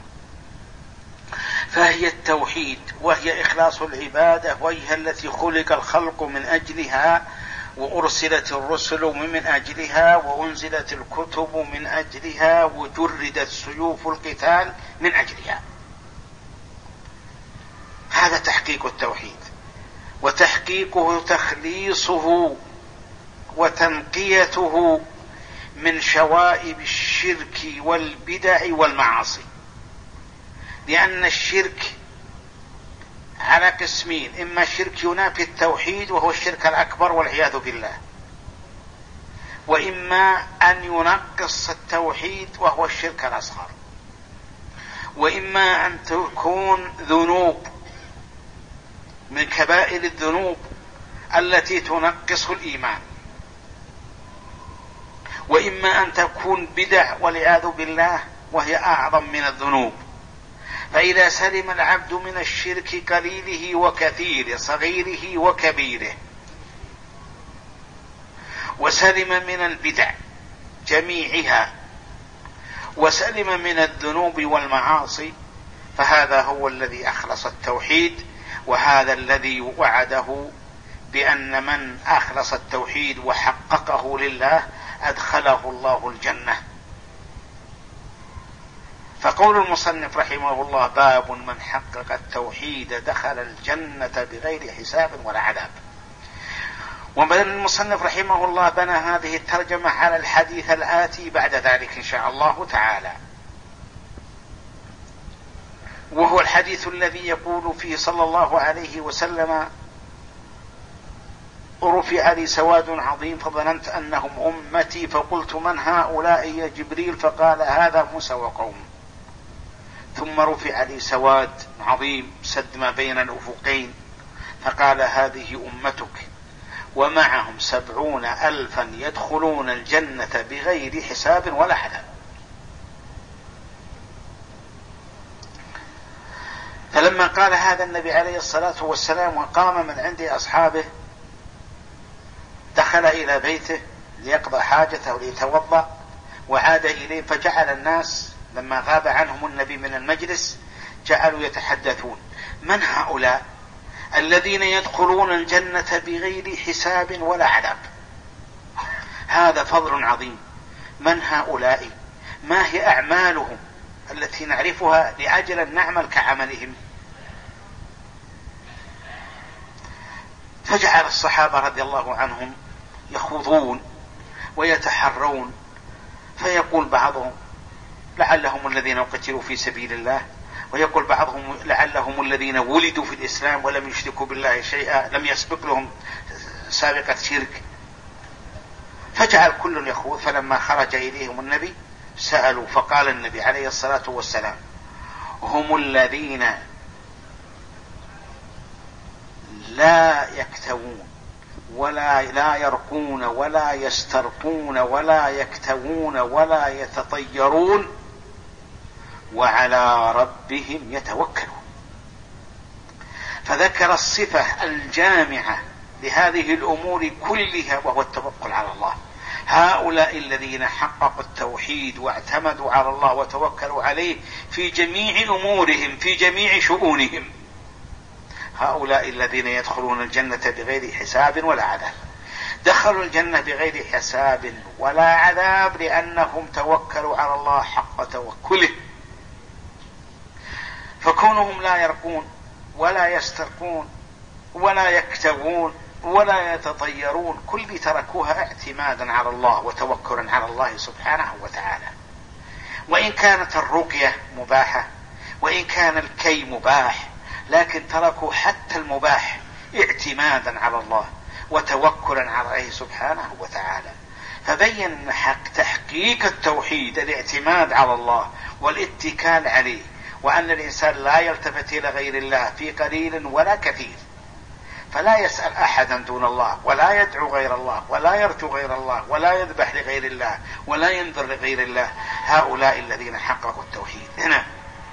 فهي التوحيد وهي إخلاص العبادة، وهي التي خلق الخلق من أجلها، وأرسلت الرسل من أجلها، وأنزلت الكتب من أجلها، وجردت سيوف القتال من أجلها. هذا تحقيق التوحيد، وتحقيقه تخليصه وتنقيته من شوائب الشرك والبدع والمعاصي، لأن الشرك على قسمين: إما شرك ينافي التوحيد وهو الشرك الأكبر والعياذ بالله، وإما أن ينقص التوحيد وهو الشرك الأصغر، وإما أن تكون ذنوب من كبائر الذنوب التي تنقص الإيمان، وإما أن تكون بدع والعياذ بالله وهي أعظم من الذنوب. فإذا سلم العبد من الشرك قليله وكثيره صغيره وكبيره، وسلم من البدع جميعها، وسلم من الذنوب والمعاصي، فهذا هو الذي أخلص التوحيد، وهذا الذي وعده بأن من أخلص التوحيد وحققه لله أدخله الله الجنة. فقول المصنف رحمه الله باب من حقق التوحيد دخل الجنة بغير حساب ولا عذاب. وبدل المصنف رحمه الله بنى هذه الترجمة على الحديث الآتي بعد ذلك إن شاء الله تعالى، وهو الحديث الذي يقول فيه صلى الله عليه وسلم: رفع لي سواد عظيم فظننت أنهم أمتي فقلت من هؤلاء يا جبريل؟ فقال هذا موسى وقومه. ثم رفع لي سواد عظيم سد ما بين الأفقين فقال هذه أمتك ومعهم سبعون ألفا يدخلون الجنة بغير حساب ولا عذاب. فلما قال هذا النبي عليه الصلاة والسلام وقام من عند أصحابه دخل إلى بيته ليقضى حاجته وليتوضأ وعاد إليه، فجعل الناس لما غاب عنهم النبي من المجلس جعلوا يتحدثون: من هؤلاء الذين يدخلون الجنة بغير حساب ولا عذاب؟ هذا فضل عظيم. من هؤلاء؟ ما هي أعمالهم التي نعرفها لأجل أن نعمل كعملهم؟ فجعل الصحابة رضي الله عنهم يخوضون ويتحرون، فيقول بعضهم: لعلهم الذين قتلوا في سبيل الله، ويقول بعضهم: لعلهم الذين ولدوا في الإسلام ولم يشركوا بالله شيئا، لم يسبق لهم سابقة شرك. فجعل كل يخوض. فلما خرج إليهم النبي سألوا، فقال النبي عليه الصلاة والسلام: هم الذين لا يكتوون ولا لا يرقون ولا يسترقون ولا يكتوون ولا يتطيرون وعلى ربهم يتوكلون. فذكر الصفة الجامعة لهذه الأمور كلها، وهو التوكل على الله. هؤلاء الذين حققوا التوحيد واعتمدوا على الله وتوكلوا عليه في جميع أمورهم في جميع شؤونهم، هؤلاء الذين يدخلون الجنة بغير حساب ولا عذاب. دخلوا الجنة بغير حساب ولا عذاب لأنهم توكلوا على الله حق توكله. فكونهم لا يرقون ولا يسترقون ولا يكتوون ولا يتطيرون كل تركوها اعتمادا على الله وتوكلا على الله سبحانه وتعالى. وإن كانت الرقية مباحة وإن كان الكي مباح، لكن تركوا حتى المباح اعتمادا على الله وتوكلا عليه سبحانه وتعالى. فبين حق تحقيق التوحيد الاعتماد على الله والاتكال عليه، وأن الإنسان لا يلتفت إلى غير الله في قليل ولا كثير، فلا يسأل أحدا دون الله ولا يدعو غير الله ولا يرجو غير الله ولا يذبح لغير الله ولا ينذر لغير الله. هؤلاء الذين حققوا التوحيد. هنا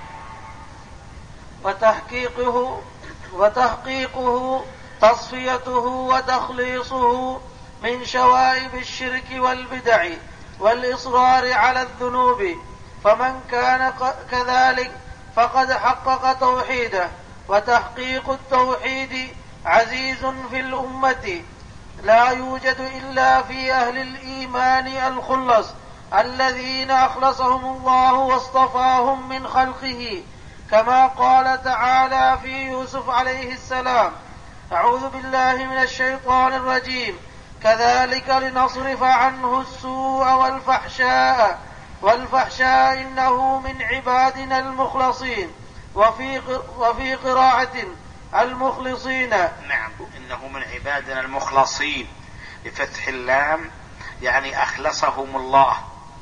وتحقيقه وتحقيقه تصفيته وتخليصه من شوائب الشرك والبدع والإصرار على الذنوب. فمن كان كذلك فقد حقق توحيده. وتحقيق التوحيد عزيز في الأمة، لا يوجد إلا في أهل الإيمان الخلص الذين أخلصهم الله واصطفاهم من خلقه، كما قال تعالى في يوسف عليه السلام: أعوذ بالله من الشيطان الرجيم، كذلك لنصرف عنه السوء والفحشاء والفحشاء إنه من عبادنا المخلصين. وفي وفي قراءة المخلصين. نعم، إنه من عبادنا المخلصين بفتح اللام، يعني أخلصهم الله،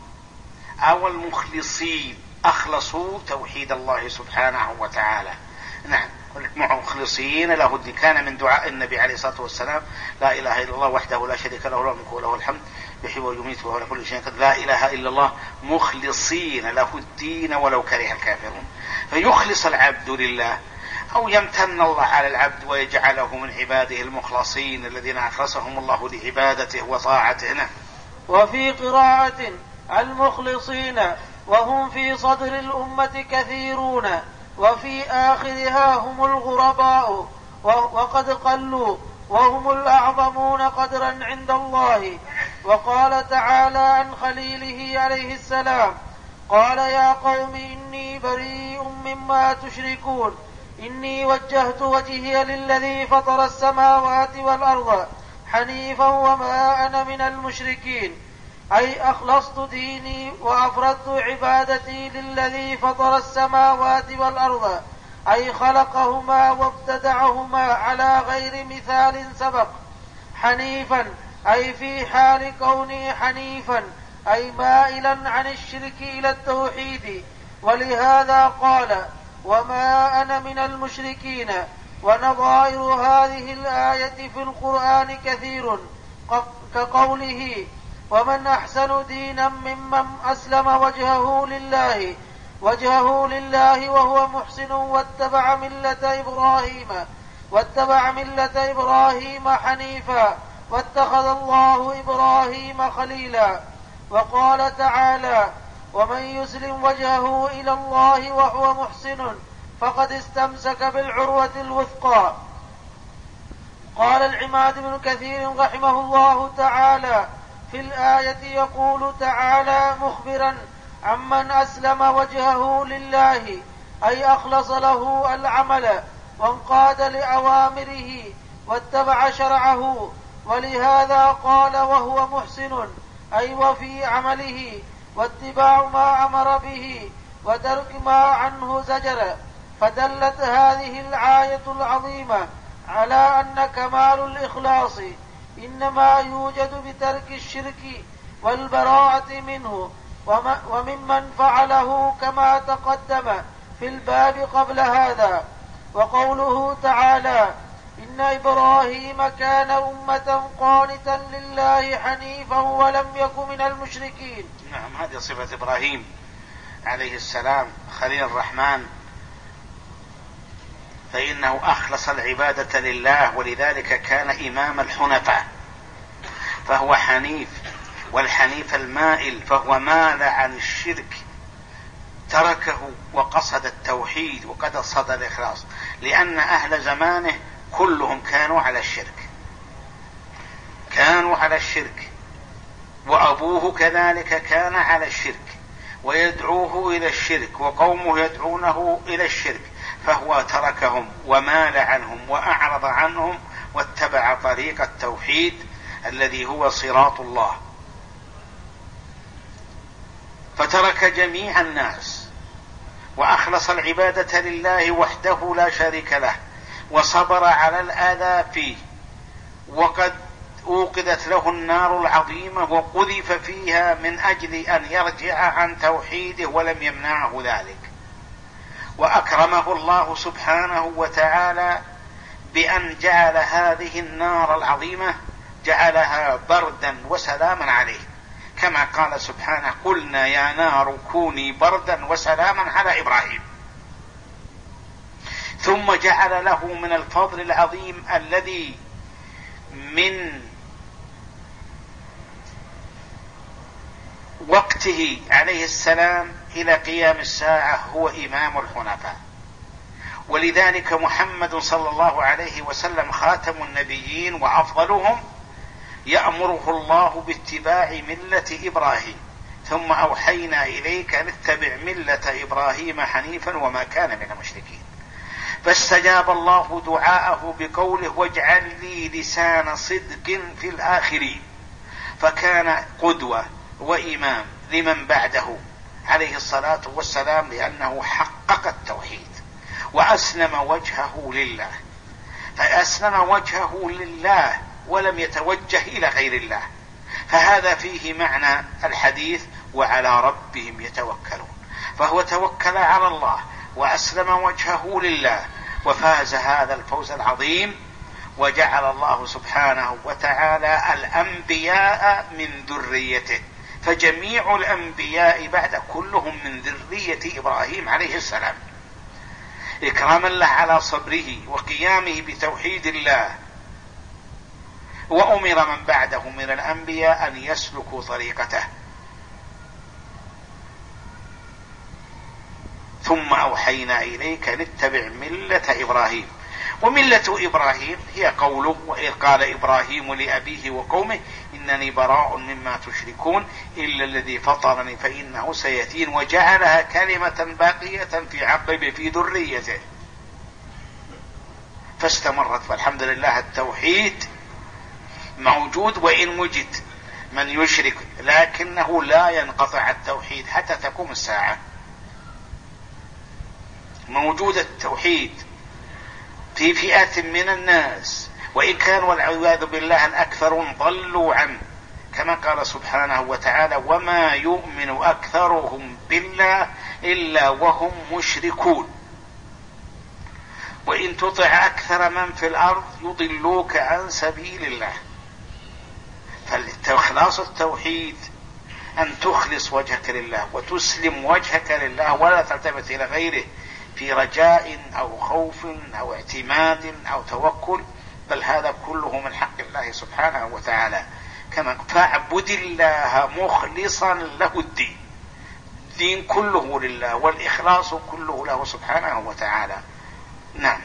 أو المخلصين أخلصوا توحيد الله سبحانه وتعالى. نعم، مخلصين له الدين. كان من دعاء النبي عليه الصلاة والسلام: لا إله إلا الله وحده لا شريك له له الملك وله الحمد يحيي ويميت وهو على كل شيء قدير، لا إله إلا الله مخلصين له الدين ولو كره الكافرون. فيخلص العبد لله، أو يمتن الله على العبد ويجعله من عباده المخلصين الذين أخلصهم الله لعبادته وطاعته. وفي قراءة المخلصين وهم في صدر الأمة كثيرون، وفي آخرها هم الغرباء وقد قلوا وهم الأعظمون قدرا عند الله. وقال تعالى عن خليله عليه السلام: قال يا قوم إني بريء مما تشركون، إني وجهت وجهي للذي فطر السماوات والأرض حنيفا وما أنا من المشركين، أي أخلصت ديني وأفردت عبادتي للذي فطر السماوات والأرض، أي خلقهما وابتدعهما على غير مثال سبق. حنيفا أي في حال كوني حنيفا، أي مائلا عن الشرك إلى التوحيد. ولهذا قال: وما أنا من المشركين. ونظائر هذه الآية في القرآن كثير، كقوله: ومن أحسن دينا ممن أسلم وجهه لله وجهه لله وهو محسن واتبع ملة إبراهيم واتبع ملة إبراهيم حنيفا واتخذ الله إبراهيم خليلا. وقال تعالى: ومن يسلم وجهه إلى الله وهو محسن فقد استمسك بالعروة الوثقى. قال العماد بن كثير رحمه الله تعالى في الآية: يقول تعالى مخبرا عمن أسلم وجهه لله، أي أخلص له العمل وانقاد لأوامره واتبع شرعه. ولهذا قال: وهو محسن، أي وفي عمله واتباع ما أمر به وترك ما عنه زجر. فدلت هذه الآية العظيمة على أن كمال الإخلاص إنما يوجد بترك الشرك والبراءة منه وممن فعله كما تقدم في الباب قبل هذا. وقوله تعالى إن إبراهيم كان أمة قانتا لله حنيفا ولم يكن من المشركين. نعم، هذه صفة إبراهيم عليه السلام خليل الرحمن، فإنه أخلص العبادة لله، ولذلك كان إمام الحنفاء، فهو حنيف، والحنيف المائل، فهو مال عن الشرك، تركه وقصد التوحيد وقصد الإخلاص، لأن أهل زمانه كلهم كانوا على الشرك، كانوا على الشرك، وأبوه كذلك كان على الشرك ويدعوه إلى الشرك، وقومه يدعونه إلى الشرك، فهو تركهم ومال عنهم وأعرض عنهم واتبع طريق التوحيد الذي هو صراط الله، فترك جميع الناس وأخلص العبادة لله وحده لا شريك له، وصبر على الآذى فيه، وقد أوقدت له النار العظيمة وقذف فيها من أجل أن يرجع عن توحيده ولم يمنعه ذلك. وأكرمه الله سبحانه وتعالى بأن جعل هذه النار العظيمة جعلها بردا وسلاما عليه، كما قال سبحانه قلنا يا نار كوني بردا وسلاما على إبراهيم. ثم جعل له من الفضل العظيم الذي من وقته عليه السلام إلى قيام الساعة هو إمام الحنفاء، ولذلك محمد صلى الله عليه وسلم خاتم النبيين وأفضلهم، يأمره الله باتباع ملة إبراهيم، ثم أوحينا إليك أن اتبع ملة إبراهيم حنيفا وما كان من المشركين. فاستجاب الله دعاءه بقوله واجعل لي لسان صدق في الآخرين، فكان قدوة وإمام لمن بعده عليه الصلاة والسلام، لأنه حقق التوحيد وأسلم وجهه لله، فأسلم وجهه لله ولم يتوجه إلى غير الله، فهذا فيه معنى الحديث وعلى ربهم يتوكلون، فهو توكل على الله وأسلم وجهه لله وفاز هذا الفوز العظيم. وجعل الله سبحانه وتعالى الأنبياء من ذريته، فجميع الأنبياء بعد كلهم من ذرية إبراهيم عليه السلام، إكراما له على صبره وقيامه بتوحيد الله. وأمر من بعده من الأنبياء أن يسلكوا طريقته. ثم أوحينا إليك نتبع ملة إبراهيم. وملة إبراهيم هي قوله وإذ قال إبراهيم لأبيه وقومه إنني براء مما تشركون إلا الذي فطرني فإنه سيهدين، وجعلها كلمة باقية في عقبه في ذريته فاستمرت. فالحمد لله التوحيد موجود وإن وجد من يشرك، لكنه لا ينقطع التوحيد حتى تقوم الساعة، موجود التوحيد في فئات من الناس، وإن كان والعياذ بالله الأكثرون ضلوا عنه، كما قال سبحانه وتعالى وما يؤمن أكثرهم بالله إلا وهم مشركون وإن تطع أكثر من في الأرض يضلوك عن سبيل الله. فالإخلاص التوحيد أن تخلص وجهك لله وتسلم وجهك لله ولا تلتفت إلى غيره في رجاء أو خوف أو اعتماد أو توكل، بل هذا كله من حق الله سبحانه وتعالى. كما فاعبد الله مخلصا له الدين، الدين كله لله والإخلاص كله له سبحانه وتعالى. نعم.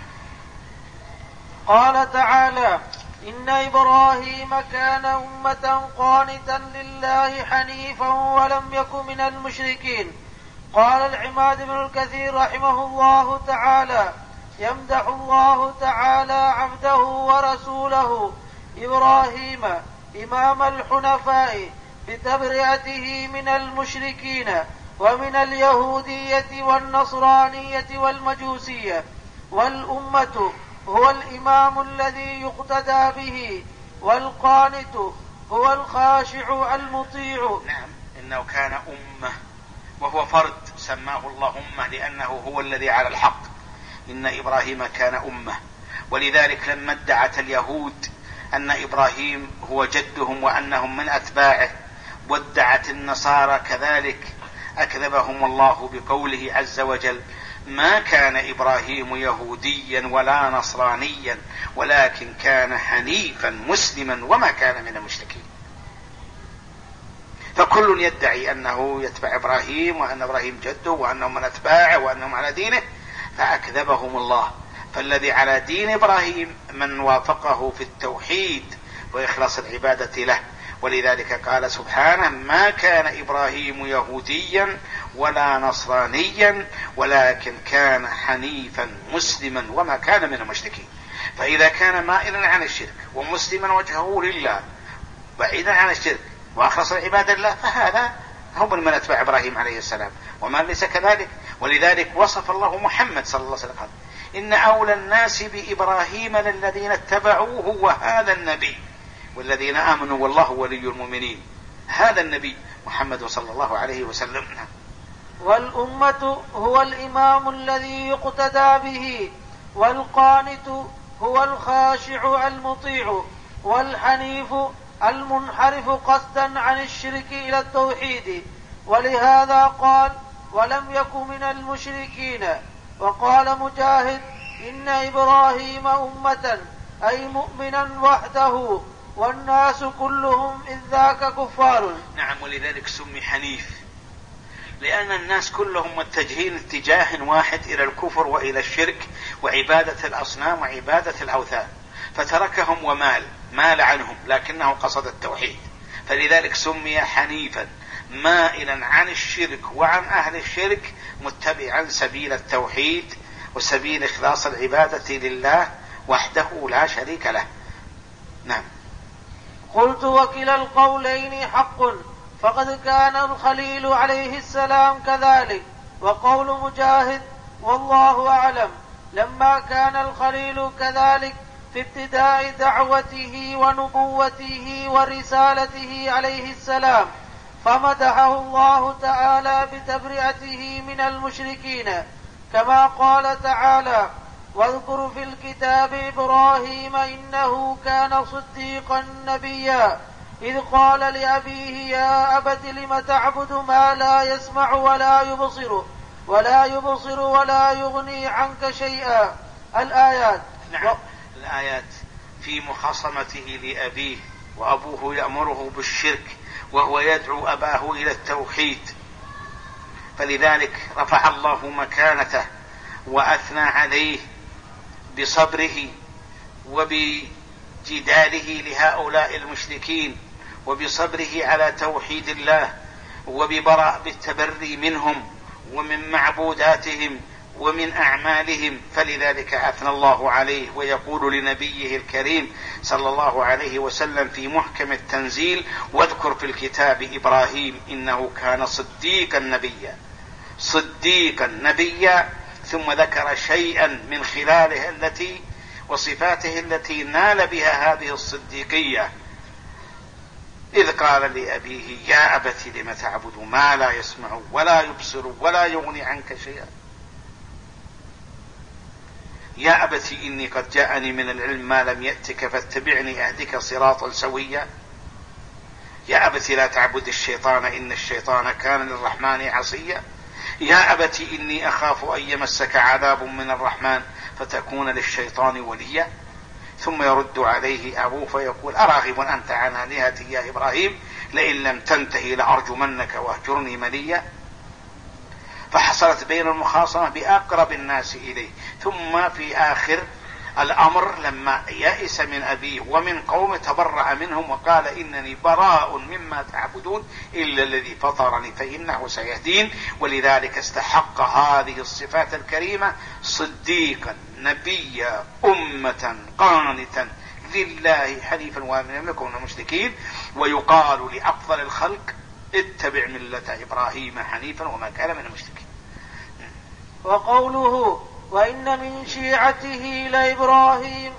قال تعالى إن إبراهيم كان أمة قانتا لله حنيفا ولم يكن من المشركين. قال العماد بن الكثير رحمه الله تعالى يمدح الله تعالى عبده ورسوله إبراهيم إمام الحنفاء بتبرئته من المشركين ومن اليهودية والنصرانية والمجوسية، والأمة هو الإمام الذي يقتدى به والقانت هو الخاشع المطيع. نعم، إنه كان أمة وهو فرد سماه الله أمة لأنه هو الذي على الحق. إن إبراهيم كان أمة، ولذلك لما ادعت اليهود أن إبراهيم هو جدهم وأنهم من أتباعه، وادعت النصارى كذلك، أكذبهم الله بقوله عز وجل: ما كان إبراهيم يهوديا ولا نصرانيا ولكن كان حنيفا مسلما وما كان من المشركين. فكل يدعي أنه يتبع إبراهيم وأن إبراهيم جده وأنهم من أتباعه وأنهم على دينه، فأكذبهم الله. فالذي على دين إبراهيم من وافقه في التوحيد وإخلاص العبادة له. ولذلك قال سبحانه: ما كان إبراهيم يهوديا ولا نصرانيا ولكن كان حنيفا مسلما وما كان من المشركين. فإذا كان مائلا عن الشرك ومسلما وجهه لله بعيدا عن الشرك وأخلص العبادة لله، فهذا هم من أتباع إبراهيم عليه السلام، وما ليس كذلك. ولذلك وصف الله محمد صلى الله عليه وسلم: إن أولى الناس بإبراهيم للذين اتبعوه وهذا النبي والذين آمنوا والله ولي المؤمنين. هذا النبي محمد صلى الله عليه وسلم. والأمة هو الإمام الذي يقتدى به، والقانت هو الخاشع المطيع، والحنيف المنحرف قصدا عن الشرك إلى التوحيد. ولهذا قال: ولم يكن من المشركين. وقال مجاهد: إن إبراهيم أمة أي مؤمنا وحده، والناس كلهم إذ ذاك كفار. نعم، ولذلك سمي حنيف، لأن الناس كلهم متجهين اتجاه واحد إلى الكفر وإلى الشرك وعبادة الأصنام وعبادة الأوثان، فتركهم ومال مال عنهم لكنه قصد التوحيد، فلذلك سمي حنيفا، مائلا عن الشرك وعن أهل الشرك، متبعا سبيل التوحيد وسبيل إخلاص العبادة لله وحده لا شريك له. نعم. قلت: وكلا القولين حق، فقد كان الخليل عليه السلام كذلك. وقول مجاهد: والله أعلم، لما كان الخليل كذلك في ابتداء دعوته ونبوته ورسالته عليه السلام، فمدحه الله تعالى بتبرئته من المشركين، كما قال تعالى: واذكر في الكتاب إبراهيم إنه كان صديقا نبيا إذ قال لأبيه يا أبت لم تعبد ما لا يسمع ولا يبصر ولا يبصر ولا يغني عنك شيئا. الآيات. نعم. و... الآيات في مخاصمته لأبيه، وأبوه يأمره بالشرك وهو يدعو أباه إلى التوحيد، فلذلك رفع الله مكانته وأثنى عليه بصبره وبجداله لهؤلاء المشركين، وبصبره على توحيد الله، وببراء بالتبري منهم ومن معبوداتهم ومن أعمالهم. فلذلك أثنى الله عليه، ويقول لنبيه الكريم صلى الله عليه وسلم في محكم التنزيل: واذكر في الكتاب إبراهيم إنه كان صديقا نبيا صديقا نبيا ثم ذكر شيئا من خلاله التي وصفاته التي نال بها هذه الصديقية، إذ قال لأبيه يا أبت لم تعبد ما لا يسمع ولا يبصر ولا يغني عنك شيئا، يا أبت إني قد جاءني من العلم ما لم يأتك فاتبعني أهدك صراطا سويا، يا أبت لا تعبد الشيطان إن الشيطان كان للرحمن عصيا، يا أبت إني أخاف أن يمسك عذاب من الرحمن فتكون للشيطان وليا. ثم يرد عليه أبوه فيقول أراغب أنت عن آلهتي يا إبراهيم لئن لم تنتهي لأرجمنك واهجرني مليا. فحصلت بين المخاصمة بأقرب الناس إليه. ثم في آخر الأمر لما يأس من أبيه ومن قومه تبرأ منهم وقال إنني براء مما تعبدون إلا الذي فطرني فإنه سيهدين. ولذلك استحق هذه الصفات الكريمة: صديقا نبيا أمة قانتا لله حنيفا ولم يكن من المشركين. ويقال لأفضل الخلق اتبع ملة إبراهيم حنيفا وما كان من المشركين. وقوله وإن من شيعته لإبراهيم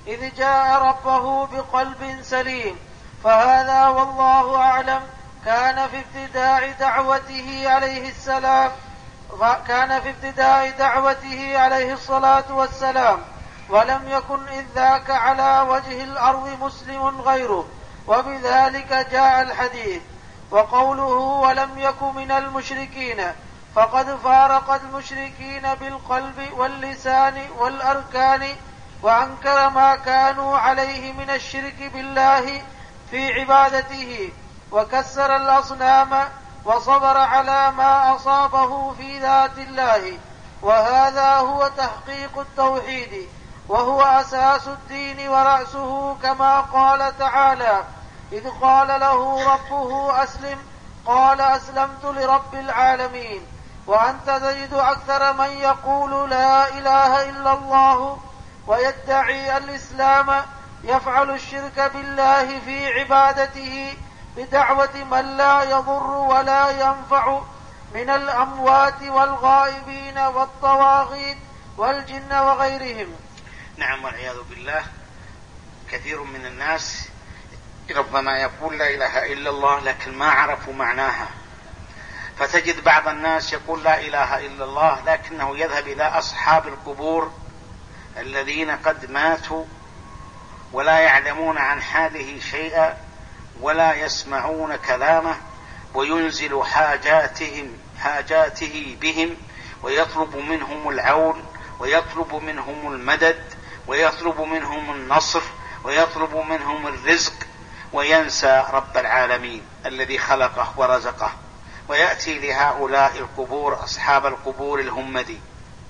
إذ جاء ربه بقلب سليم. فهذا والله أعلم كان في ابتداء دعوته عليه السلام كان في ابتداء دعوته عليه الصلاة والسلام، ولم يكن إذ ذاك على وجه الأرض مسلم غيره، وبذلك جاء الحديث. وقوله ولم يكن من المشركين فقد فارق المشركين بالقلب واللسان والأركان، وأنكر ما كانوا عليه من الشرك بالله في عبادته، وكسر الأصنام، وصبر على ما أصابه في ذات الله. وهذا هو تحقيق التوحيد، وهو أساس الدين ورأسه، كما قال تعالى: إذ قال له ربه أسلم قال أسلمت لرب العالمين. وأنت تجد أكثر من يقول لا إله إلا الله ويدعي الإسلام يفعل الشرك بالله في عبادته بدعوة من لا يضر ولا ينفع من الأموات والغائبين والطواغيت والجن وغيرهم. نعم، والعياذ بالله. كثير من الناس ربما يقول لا إله إلا الله لكن ما عرفوا معناها، فتجد بعض الناس يقول لا إله إلا الله لكنه يذهب إلى أصحاب القبور الذين قد ماتوا ولا يعلمون عن حاله شيئا ولا يسمعون كلامه، وينزل حاجاتهم حاجاته بهم، ويطلب منهم العون، ويطلب منهم المدد، ويطلب منهم النصر، ويطلب منهم الرزق، وينسى رب العالمين الذي خلقه ورزقه، ويأتي لهؤلاء القبور أصحاب القبور الهمدي،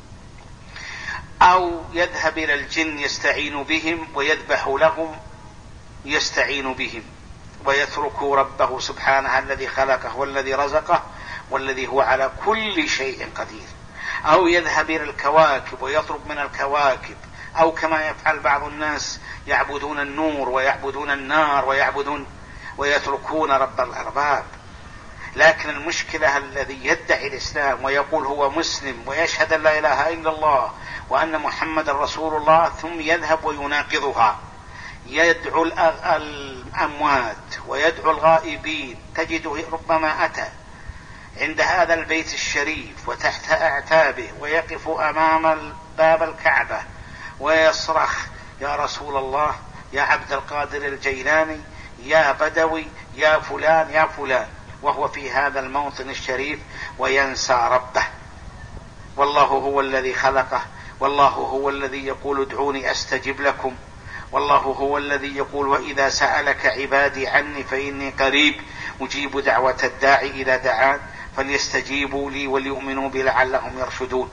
أو يذهب إلى الجن يستعين بهم ويذبح لهم يستعين بهم، ويترك ربه سبحانه الذي خلقه والذي رزقه والذي هو على كل شيء قدير. أو يذهب إلى الكواكب ويطلب من الكواكب، أو كما يفعل بعض الناس يعبدون النور ويعبدون النار ويعبدون ويتركون رب الأرباب. لكن المشكلة الذي يدعي الإسلام ويقول هو مسلم ويشهد أن لا إله إلا الله وأن محمد رسول الله، ثم يذهب ويناقضها، يدعو الأموات ويدعو الغائبين. تجده ربما أتى عند هذا البيت الشريف وتحت أعتابه ويقف أمام باب الكعبة ويصرخ: يا رسول الله، يا عبد القادر الجيلاني، يا بدوي، يا فلان يا فلان، وهو في هذا الموطن الشريف، وينسى ربه. والله هو الذي خلقه، والله هو الذي يقول ادعوني أستجب لكم، والله هو الذي يقول وإذا سألك عبادي عني فإني قريب أجيب دعوة الداعي إذا دعان فليستجيبوا لي وليؤمنوا بي لعلهم يرشدون.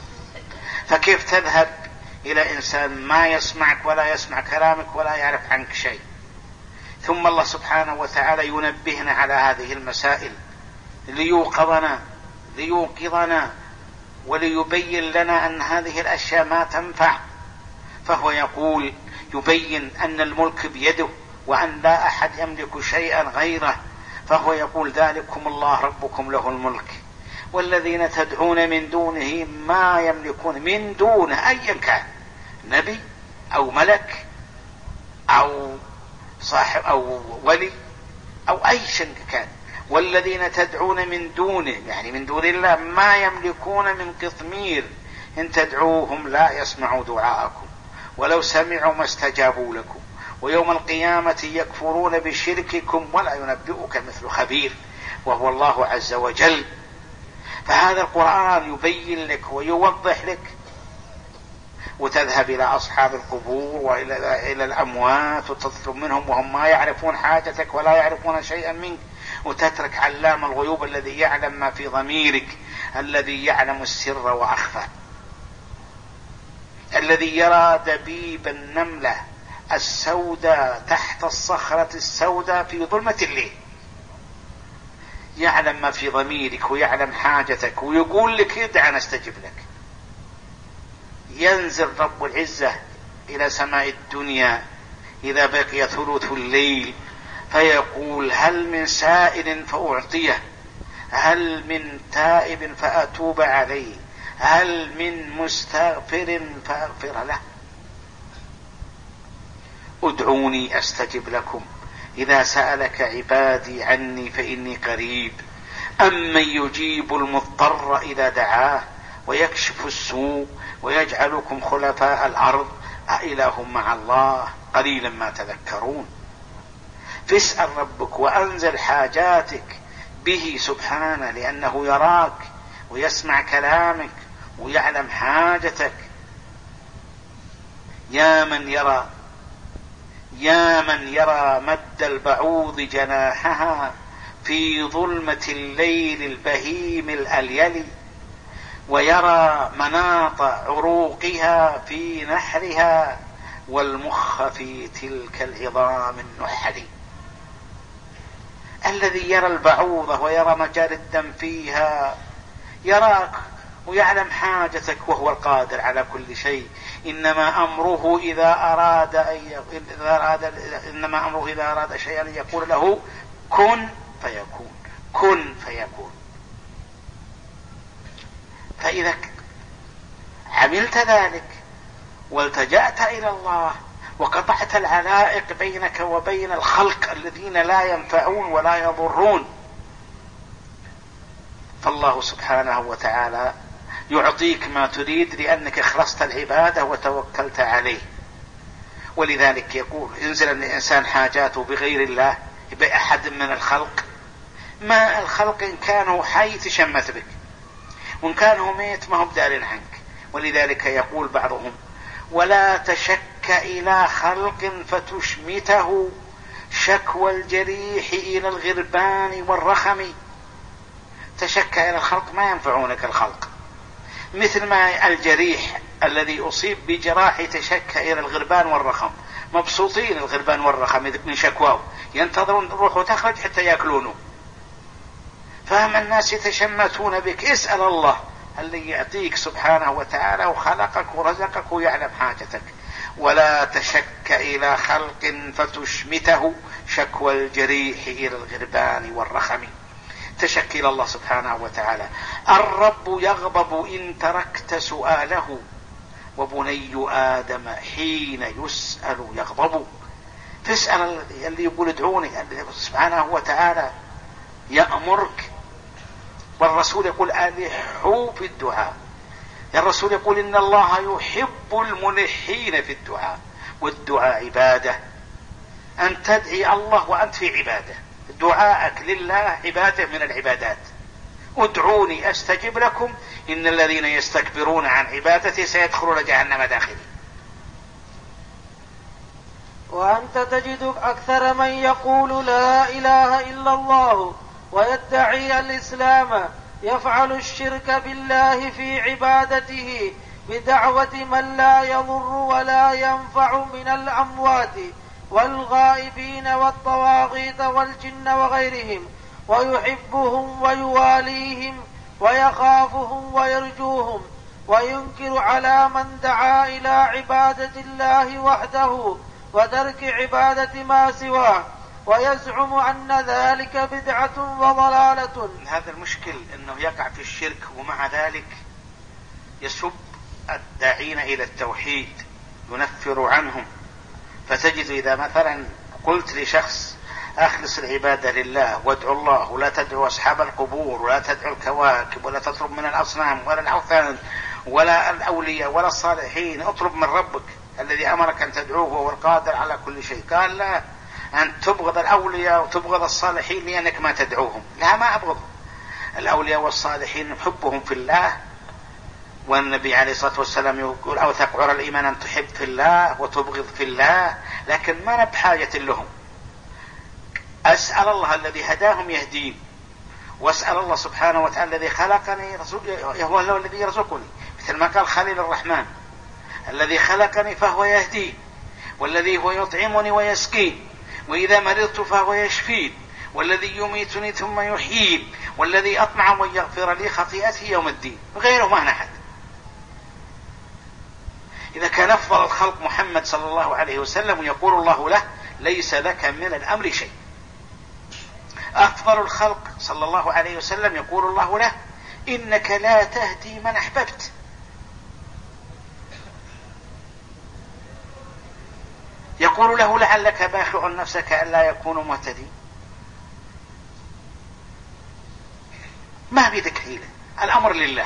فكيف تذهب إلى إنسان ما يسمعك ولا يسمع كلامك ولا يعرف عنك شيء؟ ثم الله سبحانه وتعالى ينبهنا على هذه المسائل ليوقظنا ليوقظنا وليبين لنا أن هذه الأشياء ما تنفع. فهو يقول يبين أن الملك بيده وأن لا أحد يملك شيئا غيره، فهو يقول ذلكم الله ربكم له الملك، والذين تدعون من دونه ما يملكون من دونه أيا كان، نبي أو ملك أو صاحب أو ولي أو أي شيء كان، والذين تدعون من دونه يعني من دون الله ما يملكون من قطمير، إن تدعوهم لا يسمعوا دعاءكم ولو سمعوا ما استجابوا لكم، ويوم القيامة يكفرون بشرككم ولا ينبئك مثل خبير، وهو الله عز وجل. فهذا القرآن يبين لك ويوضح لك، وتذهب إلى أصحاب القبور وإلى إلى الأموات وتطلب منهم وهم ما يعرفون حاجتك ولا يعرفون شيئا منك، وتترك علام الغيوب الذي يعلم ما في ضميرك، الذي يعلم السر وأخفى، الذي يرى دبيب النملة السوداء تحت الصخرة السوداء في ظلمة الليل، يعلم ما في ضميرك ويعلم حاجتك ويقول لك ادع نستجب لك. ينزل رب العزة إلى سماء الدنيا إذا بقي ثلث الليل فيقول هل من سائل فأعطيه، هل من تائب فأتوب عليه، هل من مستغفر فأغفر له. ادعوني أستجب لكم إذا سألك عبادي عني فإني قريب أمن يجيب المضطر إذا دعاه ويكشف السوء ويجعلكم خلفاء الأرض أإله مع الله قليلا ما تذكرون. فاسأل ربك وأنزل حاجاتك به سبحانه، لأنه يراك ويسمع كلامك ويعلم حاجتك. يا من يرى يا من يرى مد البعوض جناحها في ظلمة الليل البهيم الأليل، ويرى مناط عروقها في نحرها والمخ في تلك العظام النحل. الذي يرى البعوضة ويرى مجاري الدم فيها يراك ويعلم حاجتك، وهو القادر على كل شيء. إنما أمره إذا أراد أن إذا أراد إنما أمره إذا أراد شيئا يقول له كن فيكون، كن فيكون. فإذا عملت ذلك والتجأت إلى الله وقطعت العلائق بينك وبين الخلق الذين لا ينفعون ولا يضرون، فالله سبحانه وتعالى يعطيك ما تريد لأنك اخلصت العبادة وتوكلت عليه. ولذلك يقول ينزل الإنسان حاجاته بغير الله بأحد من الخلق، ما الخلق إن كانوا حي تشمت بك، وإن كانوا ميت ما هم دارين عنك. ولذلك يقول بعضهم ولا تشك إلى خلق فتشمته شكوى الجريح إلى الغربان والرخم. تشك إلى الخلق ما ينفعونك الخلق، مثل ما الجريح الذي أصيب بجراح تشك إلى الغربان والرخم، مبسوطين الغربان والرخم من شكواه، ينتظرون روحه تخرج حتى يأكلونه. فهم الناس يتشمتون بك. اسأل الله الذي يعطيك سبحانه وتعالى وخلقك ورزقك ويعلم حاجتك. ولا تشك إلى خلق فتشمته شكوى الجريح إلى الغربان والرخم. تشك إلى الله سبحانه وتعالى. الرب يغضب إن تركت سؤاله، وبني آدم حين يسأل يغضب. تسأل اللي يقول ادعوني، سبحانه وتعالى يأمرك، والرسول يقول ألحوا في الدعاء. الرسول يقول إن الله يحب الملحين في الدعاء، والدعاء عبادة. أن تدعي الله وأنت في عبادة، دعاءك لله عبادة من العبادات. ادعوني أستجب لكم إن الذين يستكبرون عن عبادتي سيدخلون جهنم داخلين. وأنت تجد أكثر من يقول لا إله إلا الله ويدعي الإسلام يفعل الشرك بالله في عبادته بدعوة من لا يضر ولا ينفع من الأموات والغائبين والطواغيت والجن وغيرهم، ويحبهم ويواليهم ويخافهم ويرجوهم، وينكر على من دعا إلى عبادة الله وحده وترك عبادة ما سواه، ويزعم أن ذلك بدعة وضلالة. هذا المشكل أنه يقع في الشرك ومع ذلك يسب الداعين إلى التوحيد، ينفر عنهم. فتجد إذا مثلا قلت لشخص أخلص العبادة لله وادعو الله، ولا تدعو أصحاب القبور ولا تدعو الكواكب ولا تطلب من الأصنام ولا الأوثان ولا الأولياء ولا الصالحين، اطلب من ربك الذي أمرك أن تدعوه وهو القادر على كل شيء. قال لا، أن تبغض الأولياء وتبغض الصالحين لأنك ما تدعوهم. لا، ما أبغض الأولياء والصالحين، نحبهم في الله، والنبي عليه الصلاة والسلام يقول أوثق عرى الإيمان أن تحب في الله وتبغض في الله، لكن ما بحاجة لهم. أسأل الله الذي هداهم يهدين، وأسأل الله سبحانه وتعالى الذي خلقني هو الذي يرزقني، مثل ما قال خليل الرحمن الذي خلقني فهو يهدين، والذي هو يطعمني ويسقين، وإذا مرضت فهو يشفين، والذي يميتني ثم يحيين، والذي أطمع أن يغفر لي خطيئتي يوم الدين، غيره ما نحد. إذا كان أفضل الخلق محمد صلى الله عليه وسلم يقول الله له ليس لك من الأمر شيء. أفضل الخلق صلى الله عليه وسلم يقول الله له إنك لا تهدي من أحببت. يقول له لعلك باخع نفسك ألا يكونوا مهتدين. ما بيدك حيلة، الأمر لله.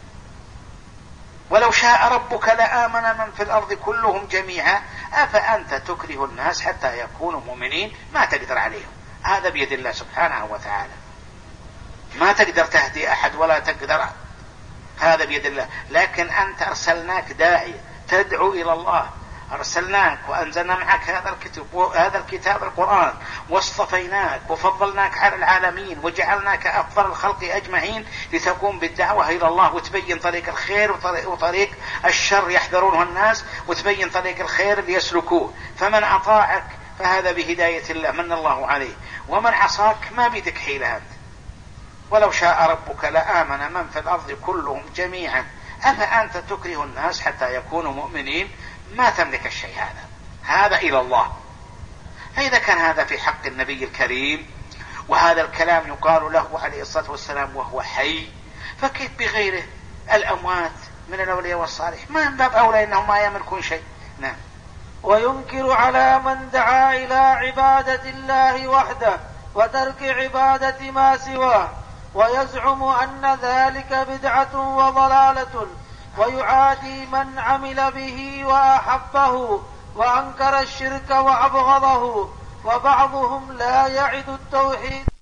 ولو شاء ربك لآمن من في الأرض كلهم جميعا أفأنت تكره الناس حتى يكونوا مؤمنين؟ ما تقدر عليهم، هذا بيد الله سبحانه وتعالى. ما تقدر تهدي أحد ولا تقدر، هذا بيد الله. لكن أنت أرسلناك داعي تدعو إلى الله، أرسلناك وأنزلنا معك هذا الكتاب هذا الكتاب القرآن، واصطفيناك وفضلناك على العالمين وجعلناك أفضل الخلق أجمعين لتقوم بالدعوة إلى الله وتبين طريق الخير وطريق, وطريق الشر يحذرونه الناس، وتبين طريق الخير ليسلكوه. فمن أطاعك فهذا بهداية الله من الله عليه، ومن عصاك ما بيدك حيلة أنت. ولو شاء ربك لآمن من في الأرض كلهم جميعا أفأنت تكره الناس حتى يكونوا مؤمنين؟ ما تملك الشيء هذا، هذا إلى الله. فإذا كان هذا في حق النبي الكريم، وهذا الكلام يقال له عليه الصلاة والسلام وهو حي، فكيف بغيره الأموات من الأولياء والصالح؟ ما من باب أولى إنهم ما يملكون شيء. نعم. وينكر على من دعا إلى عبادة الله وحده وترك عبادة ما سواه، ويزعم أن ذلك بدعة وضلالة، ويعادي من عمل به وأحبه وأنكر الشرك وأبغضه. وبعضهم لا يعد التوحيد